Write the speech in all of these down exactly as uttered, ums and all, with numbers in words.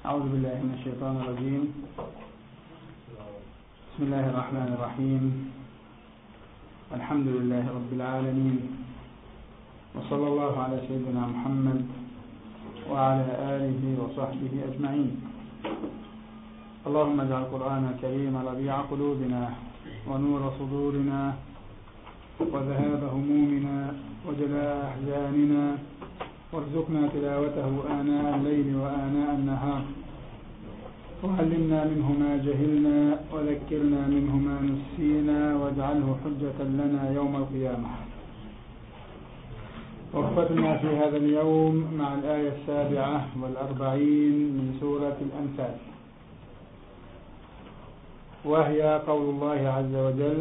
أعوذ بالله من الشيطان الرجيم. بسم الله الرحمن الرحيم. الحمد لله رب العالمين، وصلى الله على سيدنا محمد وعلى آله وصحبه أجمعين. اللهم اجعل القرآن الكريم ربيع قلوبنا ونور صدورنا وذهاب همومنا وجلاء أحزاننا، وارزقنا تلاوته آناء الليل وآناء النهار، وعلمنا منه ما جهلنا وذكرنا منه ما نسينا، واجعله حجة لنا يوم القيامة. وقفتنا في هذا اليوم مع الآية السابعة والأربعين من سورة الأنفال، وهي قول الله عز وجل: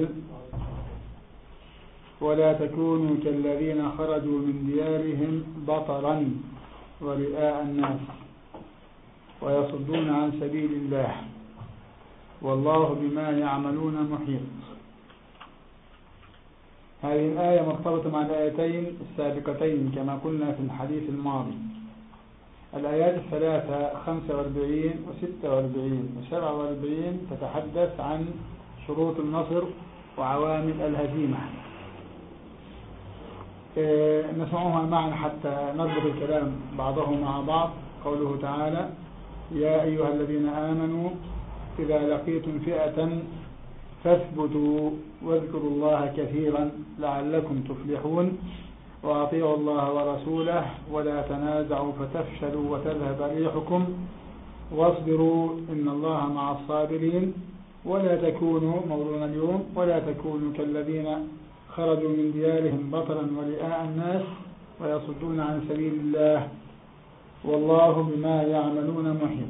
ولا تكونوا كالذين خرجوا من ديارهم بطرا ورئاء الناس ويصدون عن سبيل الله والله بما يعملون محيط. هذه الآية مرتبطة مع الآيتين السابقتين كما قلنا في الحديث الماضي. الآيات الثلاثة خمسة واربعين وستة واربعين وسبعة واربعين تتحدث عن شروط النصر وعوامل الهزيمة. نسمعها معا حتى نضرب الكلام بعضه مع بعض. قوله تعالى: يا أيها الذين آمنوا إذا لقيتم فئة فاثبتوا واذكروا الله كثيرا لعلكم تفلحون وأطيعوا الله ورسوله ولا تنازعوا فتفشلوا وتذهب ريحكم واصبروا إن الله مع الصابرين ولا تكونوا موضوعنا اليوم ولا تكونوا كالذين خرجوا من ديارهم بطرا ورئاء الناس ويصدون عن سبيل الله والله بما يعملون محيط.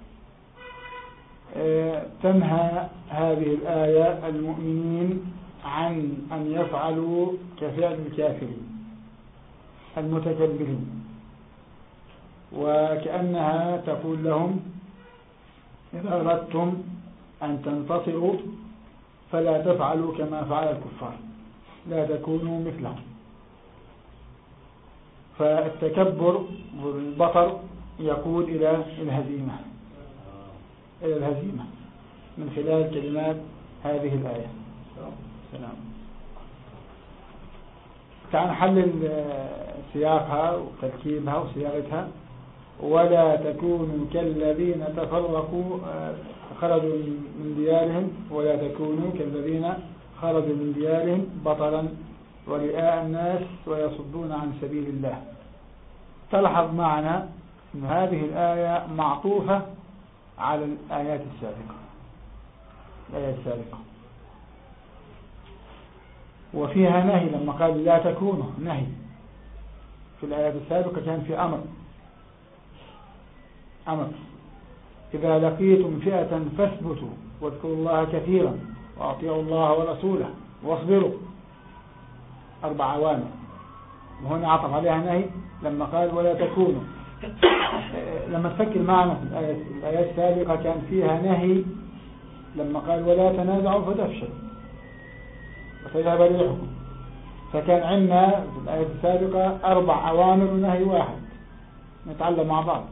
تنهى هذه الآية المؤمنين عن أن يفعلوا كفعل الكافرين المتكبرين، وكأنها تقول لهم: إذا أردتم أن تنتصروا فلا تفعلوا كما فعل الكفار، لا تكونوا مثلهم. فالتكبر والبطر يقود إلى الهزيمة إلى الهزيمة من خلال كلمات هذه الآية. سلام. تعال نحلل سياقها وتركيبها وصياغتها. ولا تكونوا كالذين تفرقوا خرجوا من ديارهم ولا تكونوا كالذين خرجوا من ديارهم بطرا ورئاء الناس ويصدون عن سبيل الله. تلحظ معنا أن هذه الآية معطوفة على الآيات السابقة الآيات السابقة وفيها نهي. لما قال لا تكونوا نهي، في الآيات السابقة كان في أمر أمر إذا لقيتم فئة فاثبتوا واذكروا الله كثيرا وأطيعوا الله ورسوله واصبروا، أربع عوامل. وهنا عطف عليها نهي لما قال ولا تكونوا. لما تفكر معنا في الآية, الآية السابقة كان فيها نهي لما قال ولا تنازعوا فتفشل وتذهب ريحكم، فكان عندنا في الآية السابقة أربع عوامل ونهي واحد. نتعلم مع بعض.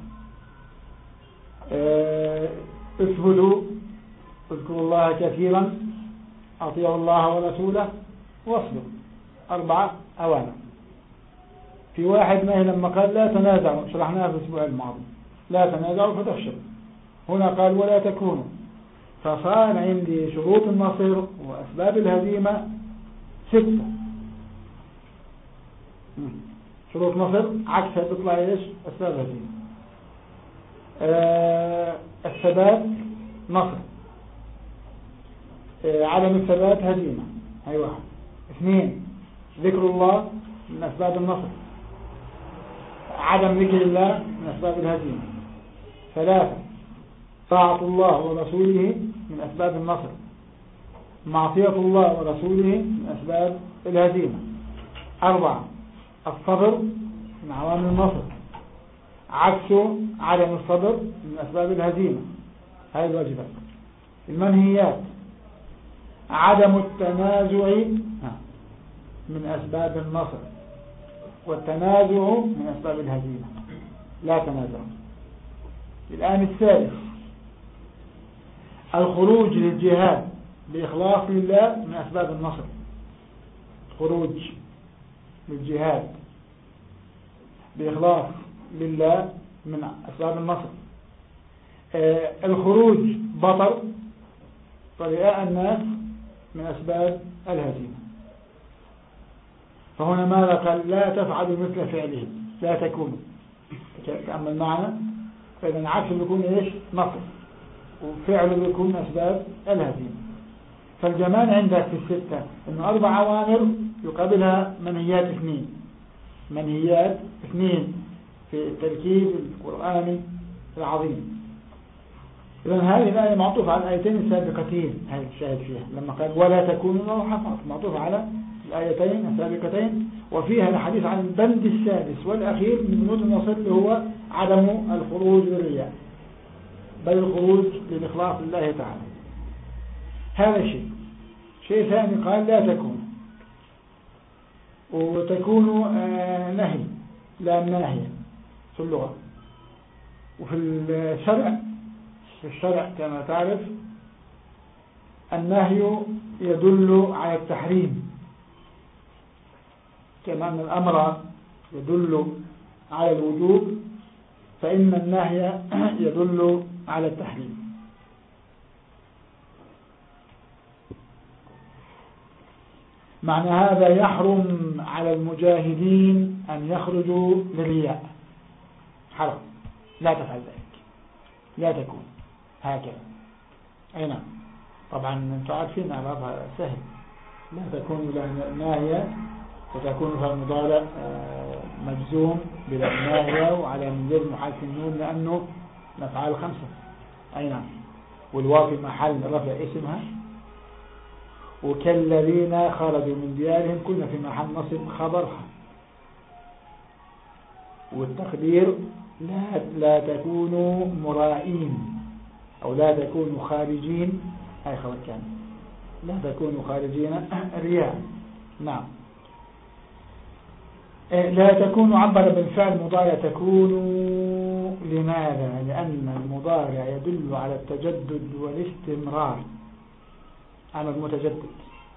اثبتوا اذكروا الله كثيرا أطيعوا الله ورسوله واصبروا، أربعة أوامر. في واحد نهي لما قال لا تنازعوا، شرحناها في الأسبوع الماضي، لا تنازعوا فتفشلوا. هنا قال ولا تكونوا، فصار عندي شروط النصر وأسباب الهزيمة ستة. شروط نصر عكسها تطلع ايش؟ أسباب هزيمة. أه الثبات نصر، أه عدم الثبات هزيمة. هاي واحد. اثنين ذكر الله من أسباب النصر، عدم ذكر الله من أسباب الهزيمة. ثلاثة طاعة الله ورسوله من أسباب النصر، معصية الله ورسوله من أسباب الهزيمة. أربعة الصبر من عوامل النصر، عكسه عدم الصبر من أسباب الهزيمة. هاي الواجبات. المنهيات عدم التنازع من أسباب النصر، والتنازع من أسباب الهزيمة، لا تنازع. الآن الثالث الخروج للجهاد بإخلاص لله من أسباب النصر. خروج للجهاد بإخلاص لله من أسباب النصر. آه الخروج بطر ورئاء الناس من أسباب الهزيمة. فهنا ماذا قال؟ لا تفعلوا مثل فعلهم، لا تكونوا. تأمل معنا، فإذا عكس بيكون إيش؟ نصر، وفعله بيكون أسباب الهزيمة. فالجمال عندك في الستة إنه أربع أوامر يقابلها منهيات اثنين، منهيات اثنين في التركيب القرآني العظيم. إذن هذه الآية معطوفة على الآيتين السابقتين، هذه الشاهد فيها لما قال ولا تكونوا له حفظ، معطوفة على الآيتين السابقتين، وفيها الحديث عن البند السادس والأخير من بنود النصر اللي هو عدم الخروج للرياء بل الخروج للإخلاص لله تعالى. هذا شيء. شيء ثاني قال لا تكون، وتكون آه نهي، لا ناهية في اللغة. وفي الشرع في الشرع كما تعرف النهي يدل على التحريم، كما أن الأمر يدل على الوجوب، فإن النهي يدل على التحريم. معنى هذا يحرم على المجاهدين أن يخرجوا للرياء، حرام، لا تفعل ذلك، لا تكون هكذا. أي نعم، طبعا انتم عارفين أعرابها سهل، لا تكون ناهية، وتكون في المضارع مجزوم بلا ناهية وعلى منزل محال في النون لأنه نفعال خمسة. أي نعم، والواو في محل رفع اسمها. وكالذين خرجوا من ديارهم كنا في محل نصب خبرها. والتقدير لا, لا تكونوا مرائين أو لا تكونوا خارجين، هاي خبر كان، لا تكونوا خارجين رياء. نعم، لا تكونوا عبر بالفعل مضارع تكونوا. لماذا؟ لأن المضارع يدل على التجدد والاستمرار، على المتجدد.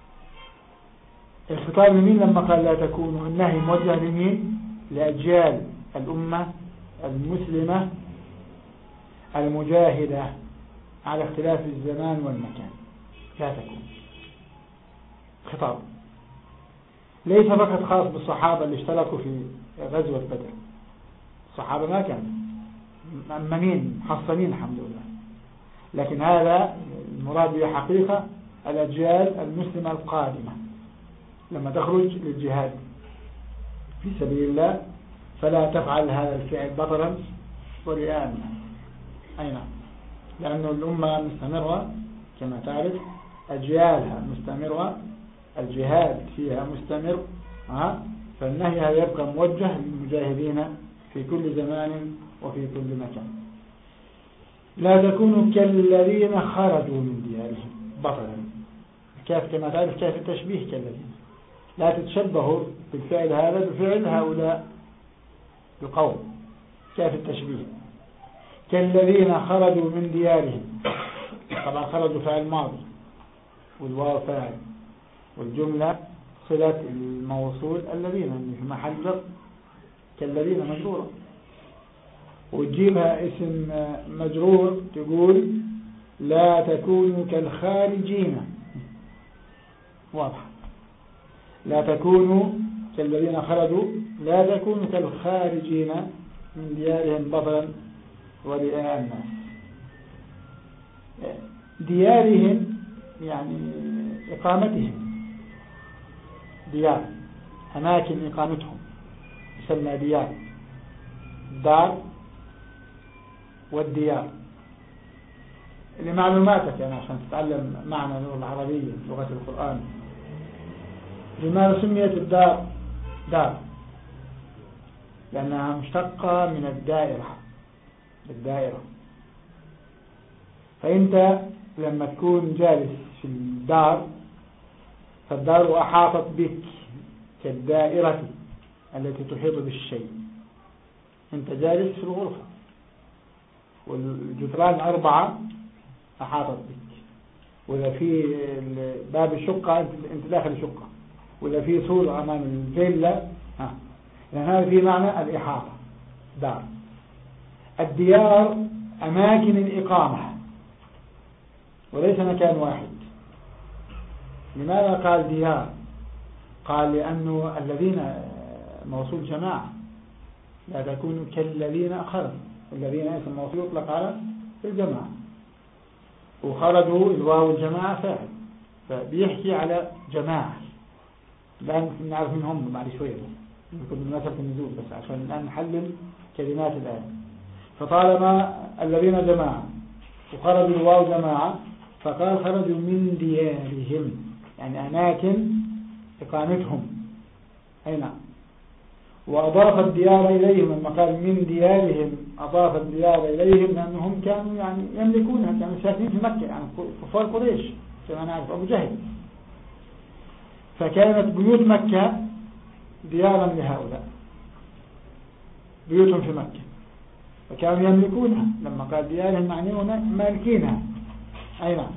الخطاب لمين لما قال لا تكونوا؟ النهي موجه لمين؟ لأجيال الأمة المسلمة المجاهدة على اختلاف الزمان والمكان. لا تكون خطاب ليس فقط خاص بالصحابة اللي اشتركوا في غزوة بدر، الصحابة ما كانوا مأمنين محصنين الحمد لله، لكن هذا المراد به حقيقة الأجيال المسلمة القادمة لما تخرج للجهاد في سبيل الله، فلا تفعل هذا الفعل بطرا ورئاء الناس. أي نعم، لأن الأمة مستمرة كما تعرف، أجيالها مستمرة، الجهاد فيها مستمر، ها؟ فالنهي هذا يبقى موجه للمجاهدين في كل زمان وفي كل مكان. لا تكونوا كالذين خرجوا من ديارهم بطلا. كيف كما تعرف كيف التشبيه كالذين، لا تتشبهوا بالفعل هذا بفعل هؤلاء القوم. كيف التشبيه؟ كالذين خرجوا من ديارهم، طبعا خرجوا فعل ماضي والواو فاعل والجملة صلة الموصول الذين في محل جر، كالذين مجرورة، وتجيبها اسم مجرور تقول لا تكونوا كالخارجين. واضح، لا تكونوا كالذين خرجوا، لا تكونوا كالخارجين من ديارهم بطلا ورئاء الناس. ديارهم يعني إقامتهم، ديار أماكن إقامتهم يسمى ديار، دار والديار. لمعلوماتك يعني عشان تتعلم معنى اللغة العربية لغة القرآن، لماذا سميت الدار دار؟ لأنها مشتقة من الدائرة، الدائرة. فأنت لما تكون جالس في الدار، فالدار أحاطت بك كالدائرة التي تحيط بالشيء، أنت جالس في الغرفة. والجدران أربعة أحاطت بك، وإذا في باب الشقة أنت داخل الشقة، وإذا في سور أمام الفيلا ها، يعني هذا في معنى الإحاطة. دار الديار أماكن الإقامة وليس مكان واحد. لماذا قال ديار؟ قال لأنه الذين موصول جماعة لا تكونوا كالذين خرجوا، الذين اسم موصول يطلق على الجماعة، وخرجوا الواو الجماعة فاعل، فبيحكي على جماعة. الآن نعرف من هم بعد شوية يكون مناسبة النزول، بس عشان الآن نحلل كلمات الآن. فطالما الذين جماعة وخرجوا الواو جماعة فقال خرجوا من ديارهم، يعني أماكن إقامتهم. أي نعم. وأضاف الديار إليهم، لما قال من ديارهم أضاف الديار إليهم لأنهم كانوا يعني يملكونها، كانوا ساكنين في مكة، يعني كفار قريش كما نعرف أبو جهل. فكانت بيوت مكة ديارا لهؤلاء، بيوتهم في مكة، فكانوا يملكونها. لما قال ديارهم معنيه مالكينها. أي نعم.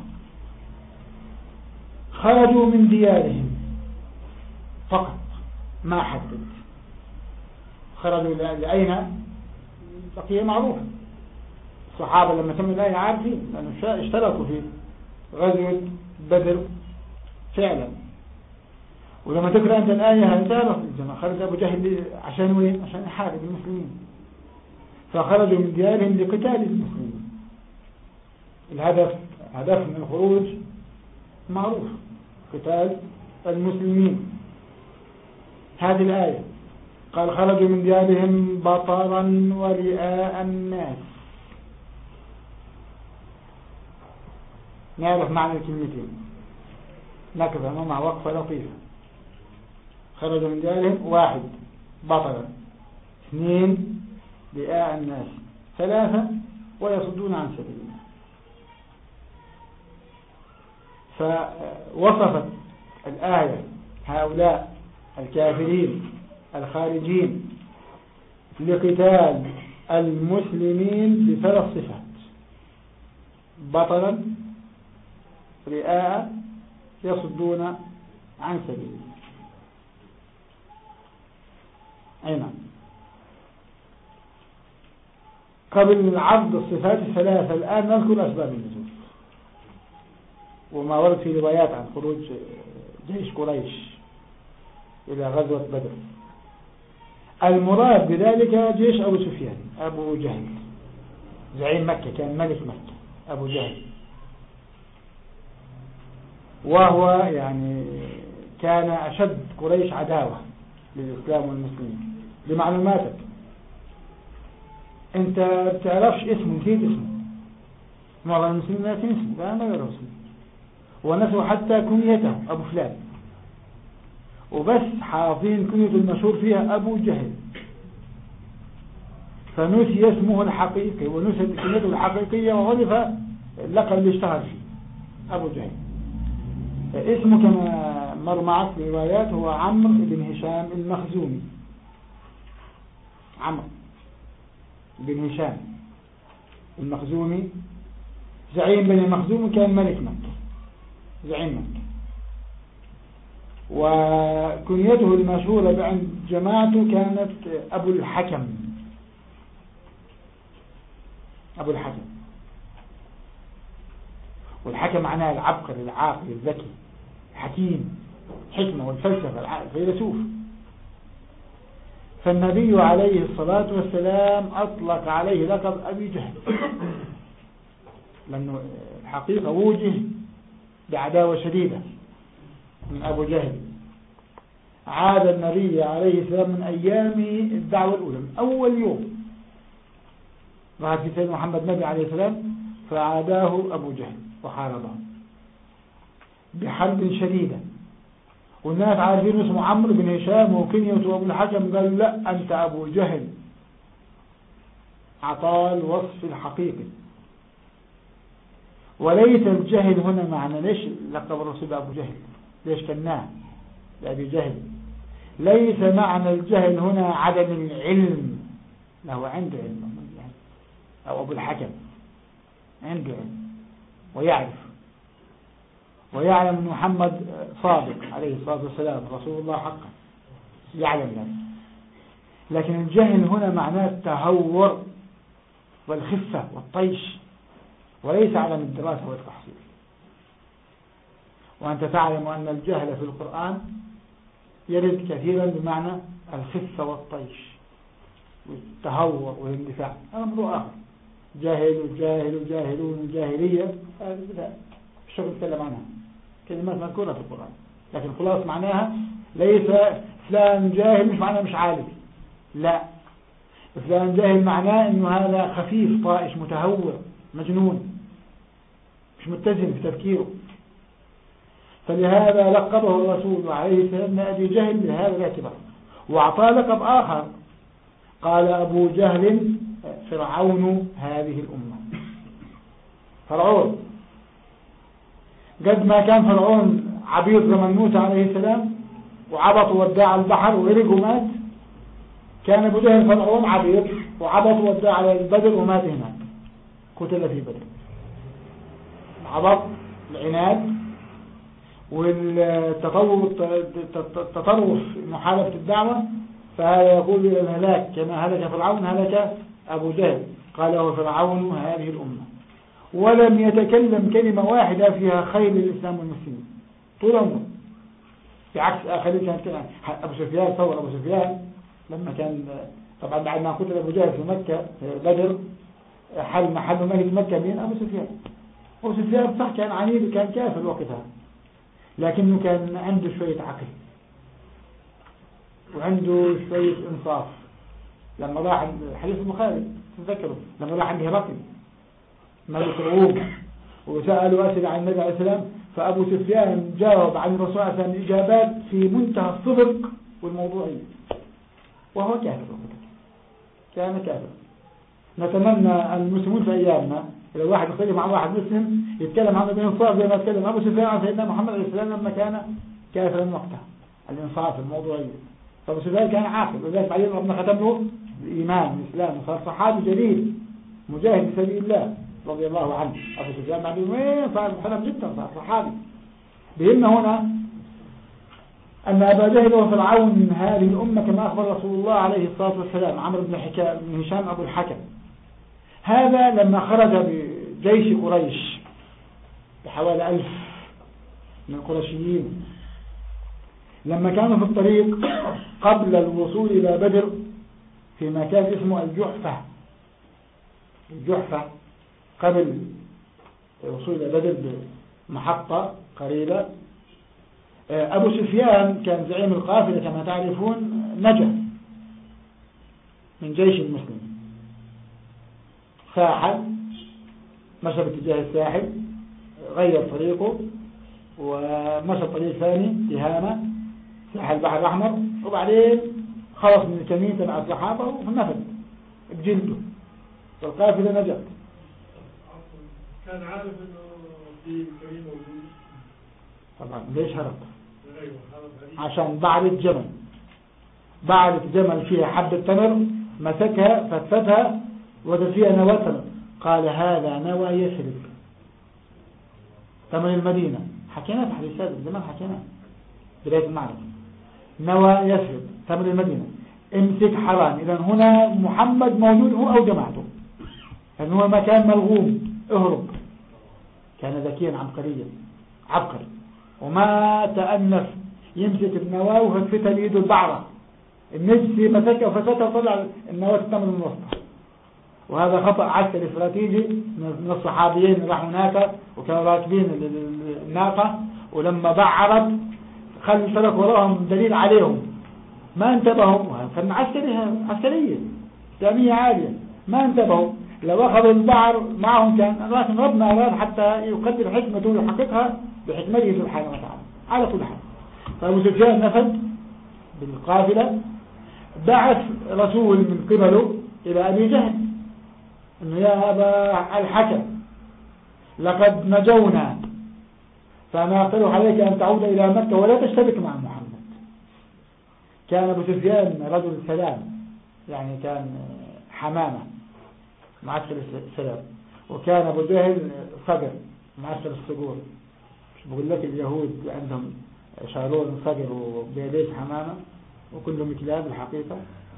خرجوا من ديارهم فقط، ما حدد خرجوا لأين. بقية معروفة، الصحابة لما تم الآية عارفين لأنه اشتركوا في غزوة بدر فعلا. ولما تقرأ أنت الآية هتعرف خرج أبو جهل عشان وين؟ عشان يحارب المسلمين، فخرجوا من ديارهم لقتال المسلمين. الهدف هدف من الخروج معروف، قتال المسلمين. هذه الآية قال خرجوا من ديارهم بطرا ورئاء الناس. نعرف معنى الكلمتين، نكفى مع وقفة لطيفة. خرجوا من ديارهم واحد بطرا، اثنين رئاء الناس، ثلاثة ويصدون عن سبيل الله. فوصفت الآية هؤلاء الكافرين الخارجين لقتال المسلمين بثلاث صفات: بطلا، رئاء، يصدون عن سبيل الله. أي نعم. قبل العرض الصفات الثلاثة الآن نذكر أسباب النزول وما ورد في روايات عن خروج جيش قريش إلى غزوة بدر. المراد بذلك جيش أبو سفيان أبو جهل زعيم مكة، كان ملك مكة أبو جهل، وهو يعني كان أشد قريش عداوة للإسلام والمسلمين. لمعلوماتك أنت بتعرفش اسمه، نسيت اسمه، معظم المسلمين لا يعرفون اسمه، لا ما يعرفوا اسمه، ونسوا حتى كنيته أبو فلان، وبس حافظين كنيته المشهور فيها أبو جهل، فنسي اسمه الحقيقي ونسي كنيته الحقيقية وعرف اللقب اللي اشتهر فيه أبو جهل. اسمه كما مر معك في روايات هو عمرو بن هشام المخزومي. عمرو بن هشام المخزومي زعيم بن المخزومي، كان ملك مكة زعيم مكة، وكنيته المشهورة عند جماعته كانت أبو الحكم. أبو الحكم، والحكم معناه العبقر العاقل الذكي الحكيم، حكمة والفلسفة الفيلسوف. فالنبي عليه الصلاة والسلام أطلق عليه لقب أبي جهل، لأنه الحقيقة وجه بعداوة شديدة من أبو جهل. عاد النبي عليه السلام من أيام الدعوة الأولى، من أول يوم ظهر في سيدنا محمد نبي عليه السلام، فعاداه أبو جهل وحاربه بحرب شديدة، والناس عارفين اسمه عمرو بن هشام وكنيته أبو الحكم، قال لا أنت أبو جهل، عطاه الوصف الحقيقي. وليس الجهل هنا معنى، ليش لقب الرسول بأبو جهل؟ ليش كناه لأبي جهل؟ ليس معنى الجهل هنا عدم العلم، له عنده علم، أو أبو الحكم عنده علم ويعرف ويعلم أن محمد صادق عليه الصلاة والسلام رسول الله حقا، يعلم ذلك. لكن الجهل هنا معناه التهور والخفة والطيش، وليس عدم الدراسة والتحصيل. وأنت تعلم أن الجهل في القرآن يرد كثيرا بمعنى الخفة والطيش والتهور والاندفاع، هذا موضوع آخر. جاهل وجاهل وجاهلون وجاهلية، هذا الشغل نتكلم عنها، كلمات مذكورة في القرآن، لكن خلاص معناها ليس فلان جاهل مش معناه مش عالم، لا، فلان جاهل معناه انه هذا خفيف طائش متهور مجنون مش متزن في تفكيره. فلهذا لقبه الرسول عليه السلام أبي جهل بهذا الاعتبار، وأعطاه لقب آخر قال أبو جهل فرعون هذه الأمة. فرعون قد ما كان فرعون عبيد زمن موسى عليه السلام وعبط وداع البحر وغرق ومات، كان أبو جهل فرعون عبيد وعبط وداع على البدر ومات هناك، قتل في بدر. العبط العناد والتطرف التطرف محاربة الدعوة، فهذا يقول إلى الهلاك كما هلك فرعون هلك أبو جهل، قال هو فرعون هذه الأمة. ولم يتكلم كلمة واحدة فيها خير للإسلام والمسلمين طول عمره، بعكس آخرين كانت كلمة. أبو سفيان صور أبو سفيان لما كان طبعا بعد ما قتل أبو جهل في مكة في بدر، حل محل ملك مكة مين؟ أبو سفيان. أبو سفيان صح كان عنيد وكان كافر وقتها، لكنه كان عنده شوية عقل وعنده شوية إنصاف. لما راح حديث البخاري تذكروا لما راح عند هرقل ملك الروم وسألوا أسئلة عن النبي عليه السلام، فأبو سفيان جاوب عن الرسول عليه السلام إجابات في منتهى الصدق والموضوعية، وهو كافر كان كافر. نتمنى المسلمون في أيامنا لو واحد يختلف مع واحد مسلم يتكلم عنه بإنصاف زي ما يتكلم أبو سفيان عن سيدنا محمد عليه السلام لما كان كافرا وقتها، الإنصاف الموضوعية. فأبو سفيان كان عاقل، وذلك بعدين ربنا ختم له الإيمان والإسلام وصار صحابي جليل مجاهد في سبيل الله رضي الله عنه. أبو سفيان بعدين وين صار محترم جدا، صار صحابي. بهمنا هنا أن أبا جهل وفرعون من هذه الأمة كما أخبر رسول الله عليه الصلاة والسلام. عمرو بن حكام بن هشام أبو الحكم هذا لما خرج بجيش قريش بحوالي ألف من القرشيين، لما كانوا في الطريق قبل الوصول إلى بدر في مكان اسمه الجحفة، الجحفة قبل الوصول إلى بدر بمحطة قريبة، أبو سفيان كان زعيم القافلة كما تعرفون، نجا من جيش المسلم، ساحل مشى باتجاه الساحل، غير طريقه ومشى طريق ثاني تهامة ساحل البحر الأحمر، وبعدين خلص من الكمين تبع الصحابة ونفذ بجلده والقافلة نجت. كان عارف انه في كريم موجود طبعا. ليش هرب؟ عشان بعرة جمل، بعرة جمل فيها حبة تمر مسكها فتفتها وجد فيها نواة تمر، قال هذا نوى يثرب تمر المدينة. حكينا في حديثات زمان، حكينا بداية المعركة نوى يثرب تمر المدينة، امسك حرام. إذا هنا محمد موجود هو أو جماعته، لأنه هو مكان ملغوم، اهرب. كان ذكيا عبقريا عبقري، وما تأنف يمسك النواة وفتفتها بإيده البعرة، النجسي مسكها وفتتها وطلع النواة التمر من وسطها. وهذا خطأ عسكري استراتيجي من الصحابيين اللي راحوا هناك وكانوا راكبين الناقة، ولما بعرت خلوا سلك وراهم دليل عليهم ما انتبهوا. كان عسكري عسكرية إسلامية عالية، ما انتبهوا. لو أخذوا البعر معهم كان لكن ربنا أراد حتى يقدر حكمته ويحققها بحكمته سبحانه وتعالى على كل حال. فأبو سفيان نفذ بالقافلة، بعث رسول من قبله إلى أبي جهل إنه يا أبا الحكم لقد نجونا، فأنا أقترح عليك أن تعود إلى مكة ولا تشتبك مع محمد. كان أبو سفيان رجل سلام، يعني كان حمامة معسكر السلام. وكان أبو جهل فجر معسكر الصقور. مش بقول لك اليهود عندهم شارون فجر وبيديس حمامة وكلهم كلاب الحقيقة.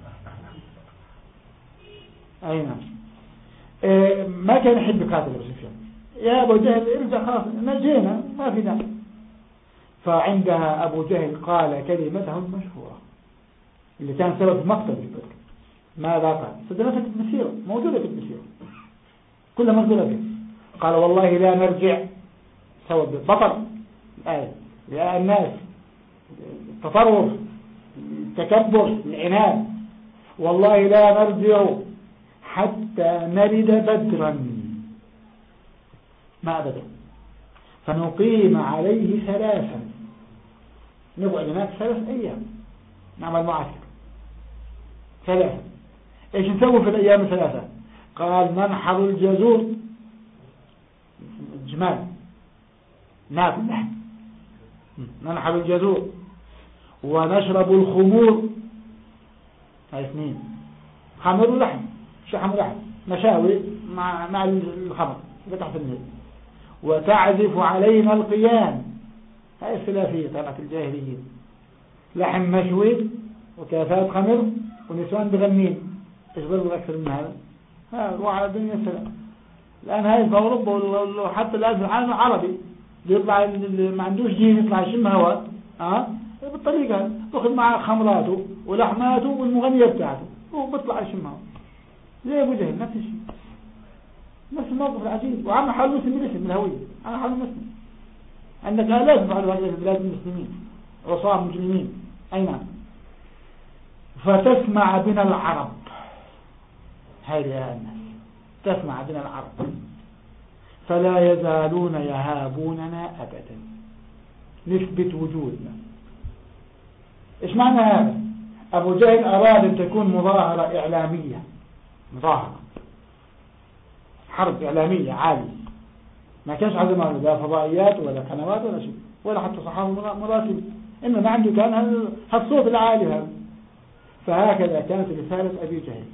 أي نعم. إيه ما كان يحب يقاتل أبو سفيان. يا أبو جهل ارجع خلاص نجينا ما في داعي. فعندها أبو جهل قال كلمته المشهورة اللي كان سبب مقتل بدر. ماذا قال؟ سجلتها في المسيرة موجودة في المسيرة كلها مقتولة به. قال والله لا نرجع سوى بطر الآية يا الناس التطرف التكبر العناد والله لا نرجع حتى نرد بدرا ما أبدا فنقيم عليه ثلاثا نقعد هناك ثلاث أيام نعمل معسكر ثلاثة. إيش نسوي في الأيام الثلاثة؟ قال ننحر الجزور الجمال ناكل لحم ننحر الجزور ونشرب الخمور هاي اثنين خمر ولحم شحم ولحم مشاوي مع مع الخمر تحت النيل وتعزف علينا القيام هاي الثلاثية تبعت الجاهليين لحم مشوي وكافات خمر ونسوان بغنين ايش برضو اكثر من هذا ها وعلى الدنيا السلام. الان هاي في اوروبا وحتى الان في العالم العربي بيطلع اللي ما عندوش دين يطلع يشم هواء ها بالطريقه تاخذ معه خمراته ولحماته والمغنيه بتاعته وبيطلع يشم هواء زي ابو جهل نفس الشيء نفس الموقف العجيب وعم حاله مسلم الاسم الهويه انا حاله مسلم عندك آلاف يفعلوا هذا في بلاد المسلمين عصام مجرمين اي نعم. فتسمع بنا العرب هاي يا الناس تسمع بنا العرب فلا يزالون يهابوننا أبدا نثبت وجودنا. إيش معنى هذا؟ أبو جهل أراد أن تكون مظاهرة إعلامية مظاهرة حرب إعلامية عالية ما كانش عندما لا فضائيات ولا قنوات ولا شيء ولا حتى صحافة مراسل إنما عنده كان هالصوت العالي هذا. فهكذا كانت رسالة أبي جهل.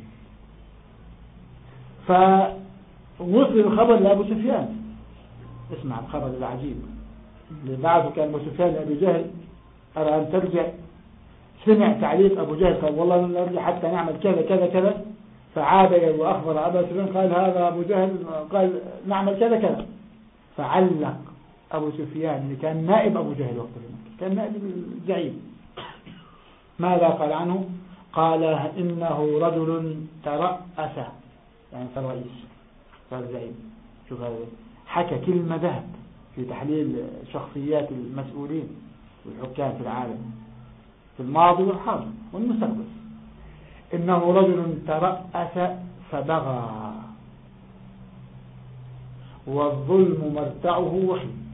فوصل الخبر لأبو سفيان اسمع الخبر العجيب اللي بعده كان أبو سفيان لأبي جهل أرى أن ترجع سمع تعليق أبو جهل قال والله نرجع حتى نعمل كذا كذا كذا فعاد وأخبر أبا سفيان قال هذا أبو جهل قال نعمل كذا كذا فعلق أبو سفيان اللي كان نائب أبو جهل وقت كان نائب الزعيم ماذا قال عنه؟ قال إنه رجل ترأس يعني كرئيس كالزعيم. شوف هذا حكى كلمة ذهب في تحليل شخصيات المسؤولين والحكام في العالم في الماضي والحاضر والمستقبل. إنه رجل ترأس فبغى والظلم مرتعه وحيد.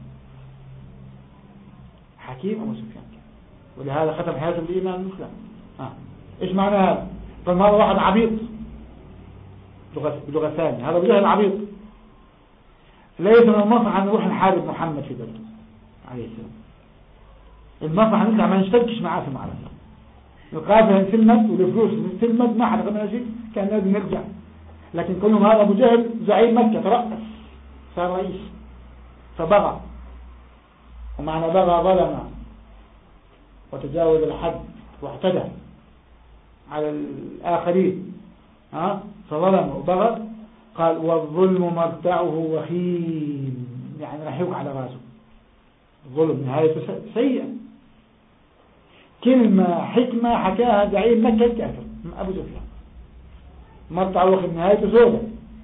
حكيم أبو سفيان ولهذا ختم حياته بالإيمان المسلم. آه. إيش معنى هذا؟ طب هذا واحد عبيط بلغة ثانية هذا بجهل عبيط ليس من المصلحة أن نروح نحارب محمد في بدر عليه السلام. المصلحة نطلع ما نشتركش معاه في معركة القافلة انسلمت والفلوس انسلمت ما حدا قبل شيء كان لازم نرجع. لكن كلهم هذا أبو جهل زعيم مكة ترأس صار رئيس فبغى ومعنى بغى ظلم وتجاوز الحد واعتدى على الآخرين ها فظلم وبغى. قال والظلم مرتعه وخيم يعني راح يوقع على راسه. الظلم نهايته سيئة. كلمة حكمة حكاها زعيم مكة الكافر أبو سفيان مرتعه وخيم نهايته سودة.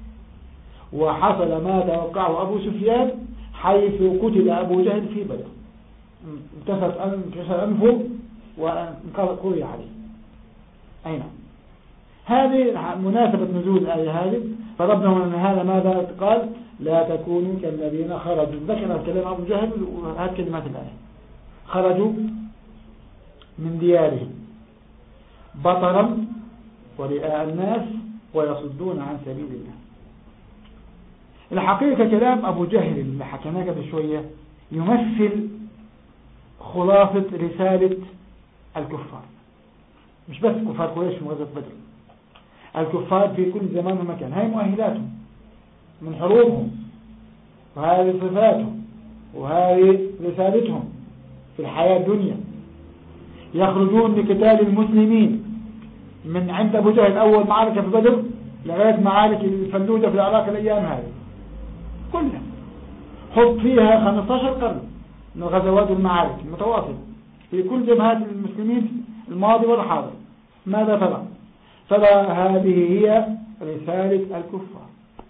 وحصل ما توقعه أبو سفيان حيث قتل أبو جهل في بدر انكسر أنفه وانقضي عليه. أين هذه مناسبة نزول الآية هذه. فربنا من هذا ماذا قال لا تكونوا كالذين خرجوا ذكر الكلام أبو جهل وهذه كلمات الآية خرجوا من ديارهم بطرا ورئاء الناس ويصدون عن سبيل الله. الحقيقة كلام أبو جهل اللي حكيناه قبل شوية يمثل خلاصة رسالة الكفار مش بس كفار قريش في غزوة بدر الكفار في كل زمان ومكان، هاي مؤهلاتهم من حروبهم، وهذه صفاتهم، وهذه رسالتهم في الحياة الدنيا. يخرجون لقتال المسلمين من عند أبو جهل أول معركة في بدر لغاية معارك الفلوجة في العراق الأيام هذه كلها، حط فيها خمسة عشر قرن من الغزوات والمعارك المتواصلة في كل جبهات المسلمين الماضي والحاضر. ماذا ترى؟ ترى هذه هي رسالة الكفار: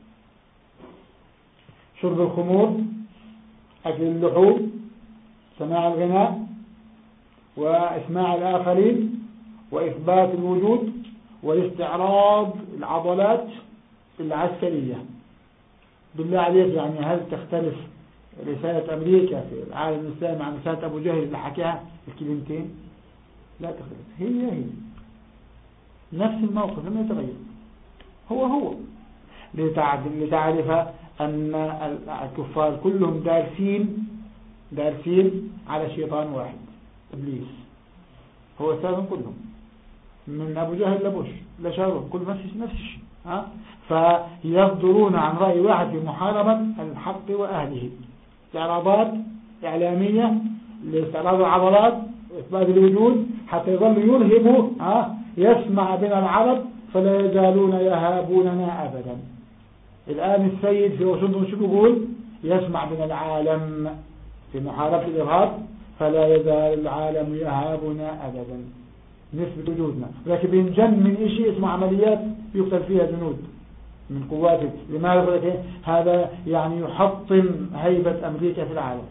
شرب الخمور، أكل اللحوم، سماع الغناء، وإسماع الآخرين، وإثبات الوجود، والاستعراض العضلات العسكرية. بالله عليك يعني هل تختلف رسالة أمريكا في العالم الإسلامي عن رسالة أبو جهل اللي حكاها الكلمتين؟ لا تختلف، هي هي نفس الموقف لم يتغير، هو هو. لتعرف أن الكفار كلهم دارسين دارسين على شيطان واحد، إبليس، هو سابهم كلهم من أبو جهل لبوش لشارون، كل نفس نفس الشيء. ها؟ فيصدرون عن رأي واحد في محاربة الحق وأهله، استعراضات إعلامية لاستعراض العضلات وإثبات الوجود حتى يظل يرهبوا. ها؟ يسمع بنا العرب فلا يزالون يهابوننا أبدا. الآن السيد في واشنطن شو بيقول؟ يسمع بنا العالم في محاربة الإرهاب فلا يزال العالم يهابنا أبدا، نثبت وجودنا. لكن بينجن من إشي اسمه عمليات يقتل فيها جنود من قواته. لماذا يقول لك هذا؟ يعني يحطم هيبة أمريكا في العالم.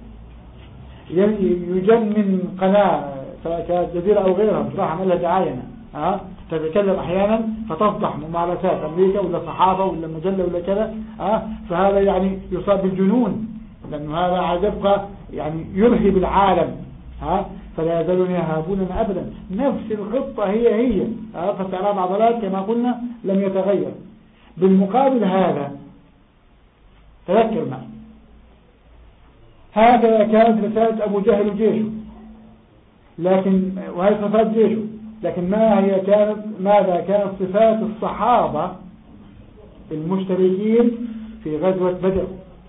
يجن من قناة سواء كانت جزيرة أو غيرها، بصراحة عملها دعاية، ها تتكلم أحيانا فتفضح ممارسات أمريكا ولا صحابة ولا مجلة ولا كذا، ها فهذا يعني يصاب بالجنون، لأنه هذا عاد يبقى يعني يرهب العالم. ها فلا يزالون يهابوننا أبدا، نفس الخطة هي هي. ها فاستعراض عضلات كما قلنا لم يتغير. بالمقابل هذا تذكر معي، هذا كانت رسالة أبو جهل وجيشه، لكن وهي صفات جيشه، لكن ما هي كانت ماذا كانت صفات الصحابة المشتركين في غزوة بدر؟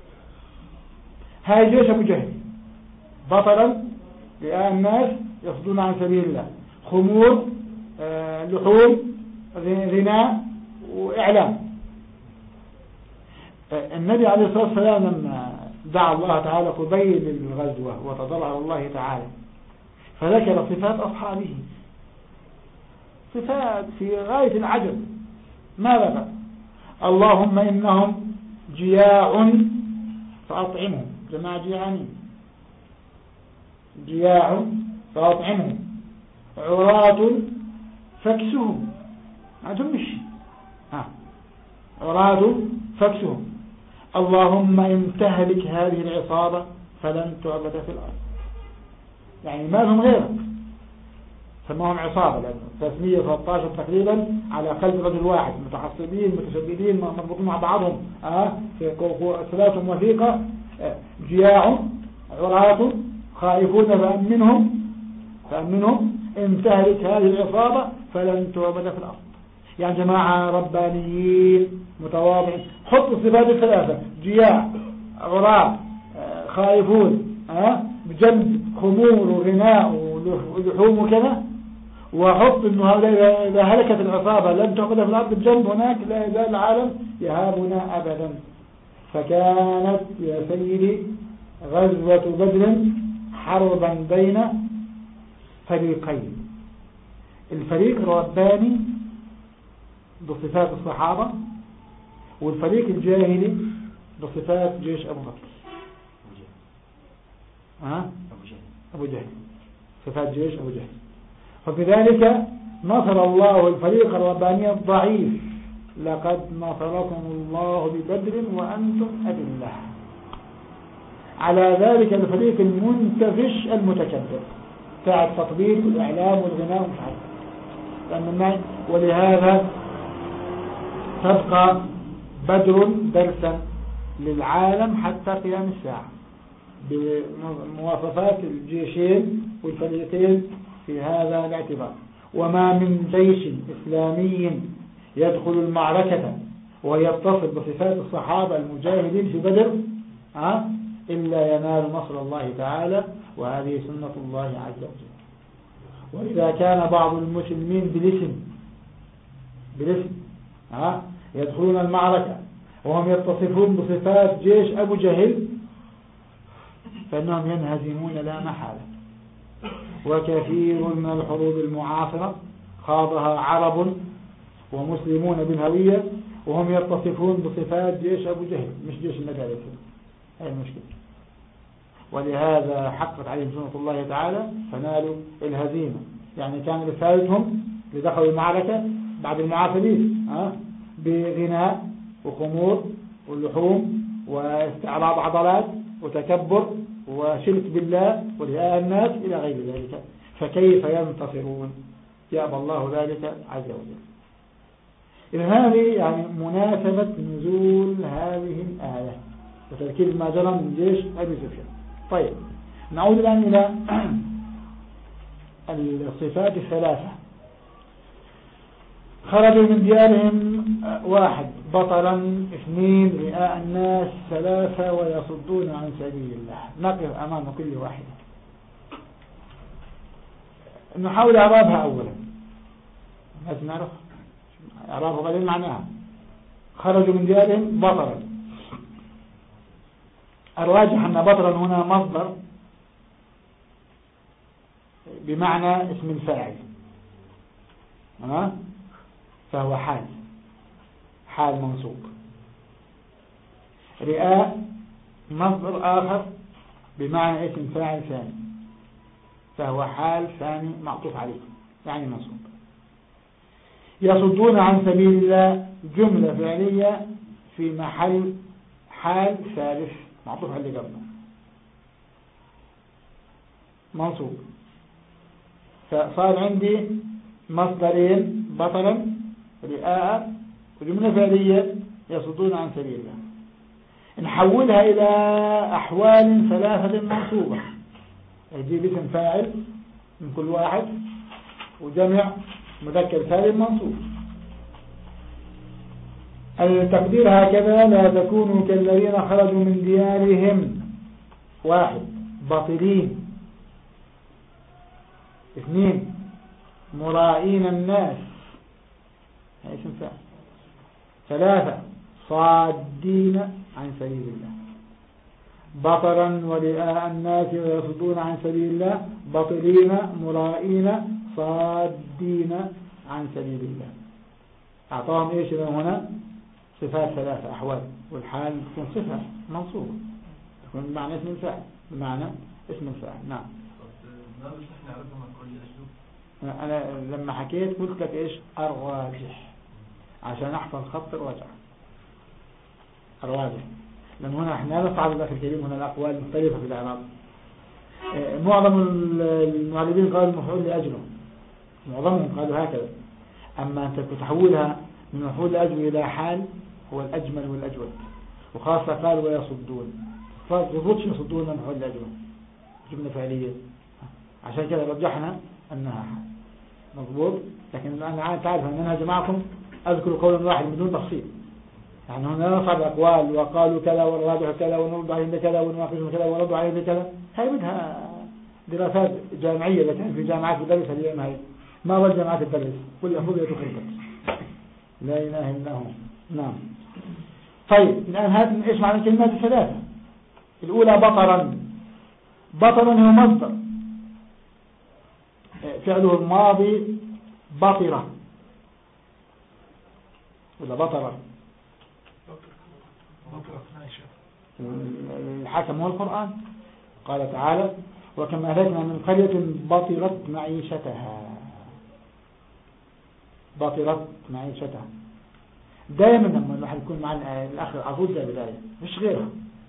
هاي جيش أبو جهل بطلا لآن الناس يصدون عن سبيل الله، خمور، آه، لحوم، غناء، وإعلام. آه، النبي عليه الصلاة والسلام لما دعا الله تعالى قبيل الغزوة وتضرع على الله تعالى فذكر صفات أصحابه، صفات في غاية العجب. ماذا قال؟ اللهم إنهم جياع فأطعمهم، جماعة جيعانين، جياع فأطعمهم، عراة فاكسهم، عندهم مش ها عراة فاكسهم، اللهم إن تهلك هذه العصابة فلن تعبد في الأرض. يعني ما لهم غيرك، سموهم عصابة لأنه ثلاثمية وثلاثة عشر تقريبا على قلب رجل واحد، متعصبين متشددين مربوطين مع بعضهم، آه في صلاتهم وثيقة، آه جياع عراة خائفون فأمنهم فأمنهم إن تهلك هذه العصابة فلن تعبد في الأرض. يعني جماعة ربانيين متواضعين. حط الصفات الثلاثة: جياع، عراة، آه خائفون، آه بجنب خمور وغناء ولحوم وكذا، وحط انه هذا اذا هلكت العصابة لن تعبد في الارض بجنب هناك لا يزال العالم يهابنا ابدا. فكانت يا سيدي غزوة بدر حربا بين فريقين، الفريق الرباني بصفات الصحابة، والفريق الجاهلي بصفات جيش ابو بكر. ها ابو جهل، صفات جيش ابو جهل. فبذلك نصر الله الفريق الرباني الضعيف: لقد نصركم الله ببدر وأنتم أذلة. على ذلك الفريق المنتفش المتكبر بتاع التطبيل والإعلام والغناء ومش عارف. ولهذا تبقى بدر درسا للعالم حتى قيام الساعة بمواصفات الجيشين والفريقين في هذا الاعتبار. وما من جيش إسلامي يدخل المعركة ويتصف بصفات الصحابة المجاهدين في بدر أه؟ إلا ينال نصر الله تعالى، وهذه سنة الله عز وجل. وإذا كان بعض المسلمين بالاسم بالاسم أه؟ يدخلون المعركة وهم يتصفون بصفات جيش أبو جهل فإنهم ينهزمون لا محالة. وكثير من الحروب المعاصرة خاضها عرب ومسلمون بالهوية وهم يتصفون بصفات جيش أبو جهل مش جيش النبي عليه السلام. هذه المشكلة. ولهذا حقت عليهم سنة الله تعالى فنالوا الهزيمة. يعني كان رسالتهم لدخلوا المعركة بعد المعافرين أه؟ بغناء وخمور واللحوم واستعراض عضلات وتكبر وشرك بالله ورئاء الناس إلى غير ذلك، فكيف ينتصرون؟ يأبى الله ذلك عز وجل. إذن هذه يعني مناسبة نزول هذه الآية وتركيز ما جرى من جيش أبي سفيان. طيب نعود الآن إلى الصفات الثلاثة. خرجوا من ديارهم واحد بطلا، اثنين رئاء الناس، ثلاثة ويصدون عن سبيل الله. نقف أمام كل واحدة نحاول إعرابها أولا، لازم نعرف إعرابها بعدين معناها. خرجوا من ديارهم بطلا، الراجح أن بطلا هنا مصدر بمعنى اسم الفاعل أه؟ فهو حال حال منصوب. رئاء مصدر آخر بمعنى اسم فاعل ثاني فهو حال ثاني معطوف عليه يعني منصوب. يصدون عن سبيل الله جملة فعلية في محل حال ثالث معطوف عليه قبله منصوب. فصار عندي مصدرين بطلا رئاء وجملة فعلية يصدون عن سبيل الله. نحولها إلى أحوال ثلاثة منصوبة، يجيب اسم فاعل من كل واحد وجمع مذكر سالم منصوب. التقدير هكذا: لا تكونوا كالذين خرجوا من ديارهم واحد باطلين، اثنين مرائين الناس هذا اسم فاعل، ثلاثة صادين عن سبيل الله. بطرا ورئاء الناس ويصدون عن سبيل الله، بطلين مرائين صادين عن سبيل الله. أعطاهم إيش هنا؟ صفات ثلاثة أحوال، والحال تكون صفة منصوبة تكون بمعنى اسم الفاعل بمعنى اسم الفاعل. نعم. أنا لما حكيت قلت لك إيش الراجح عشان أحفظ خط الرجع الراجح، لأن هنا احنا نصعد الأخ الكريم هنا الأقوال مختلفة في الإعراب. معظم المعربين قالوا المفعول لأجله، معظمهم قالوا هكذا. أما أنت تحولها من مفعول لأجله إلى حال هو الأجمل والأجود، وخاصة قال ويصدون، فضبطش يصدون مفعول لأجله جملة فعلية، عشان كده رجحنا أنها حال مضبوط. لكن أنا تعرف أن أنا جماعكم أذكر قولا واحد بدون تفصيل، يعني هنا نصعد أقوال وقالوا كذا والراجح كذا ونرد عليه كذا ونناقش كذا ونرد عليه كذا. هاي بدها دراسات جامعية لكن في جامعات الدرس اليوم هاي ما هو جامعات الدرس كل أفضل يتخلق لا إله إلا هو. نعم. طيب الآن هذا إيش معنى الكلمات الثلاثة؟ الأولى بطرا، بطرا هو مصدر فعله الماضي بطرة ولا بطرة؟ الحكم هو القرآن، قال تعالى وكم أهلكنا من قرية بطرت معيشتها، بطرت معيشتها. دائما لما الواحد يكون مع الأخ العقود ده بداية مش غيرها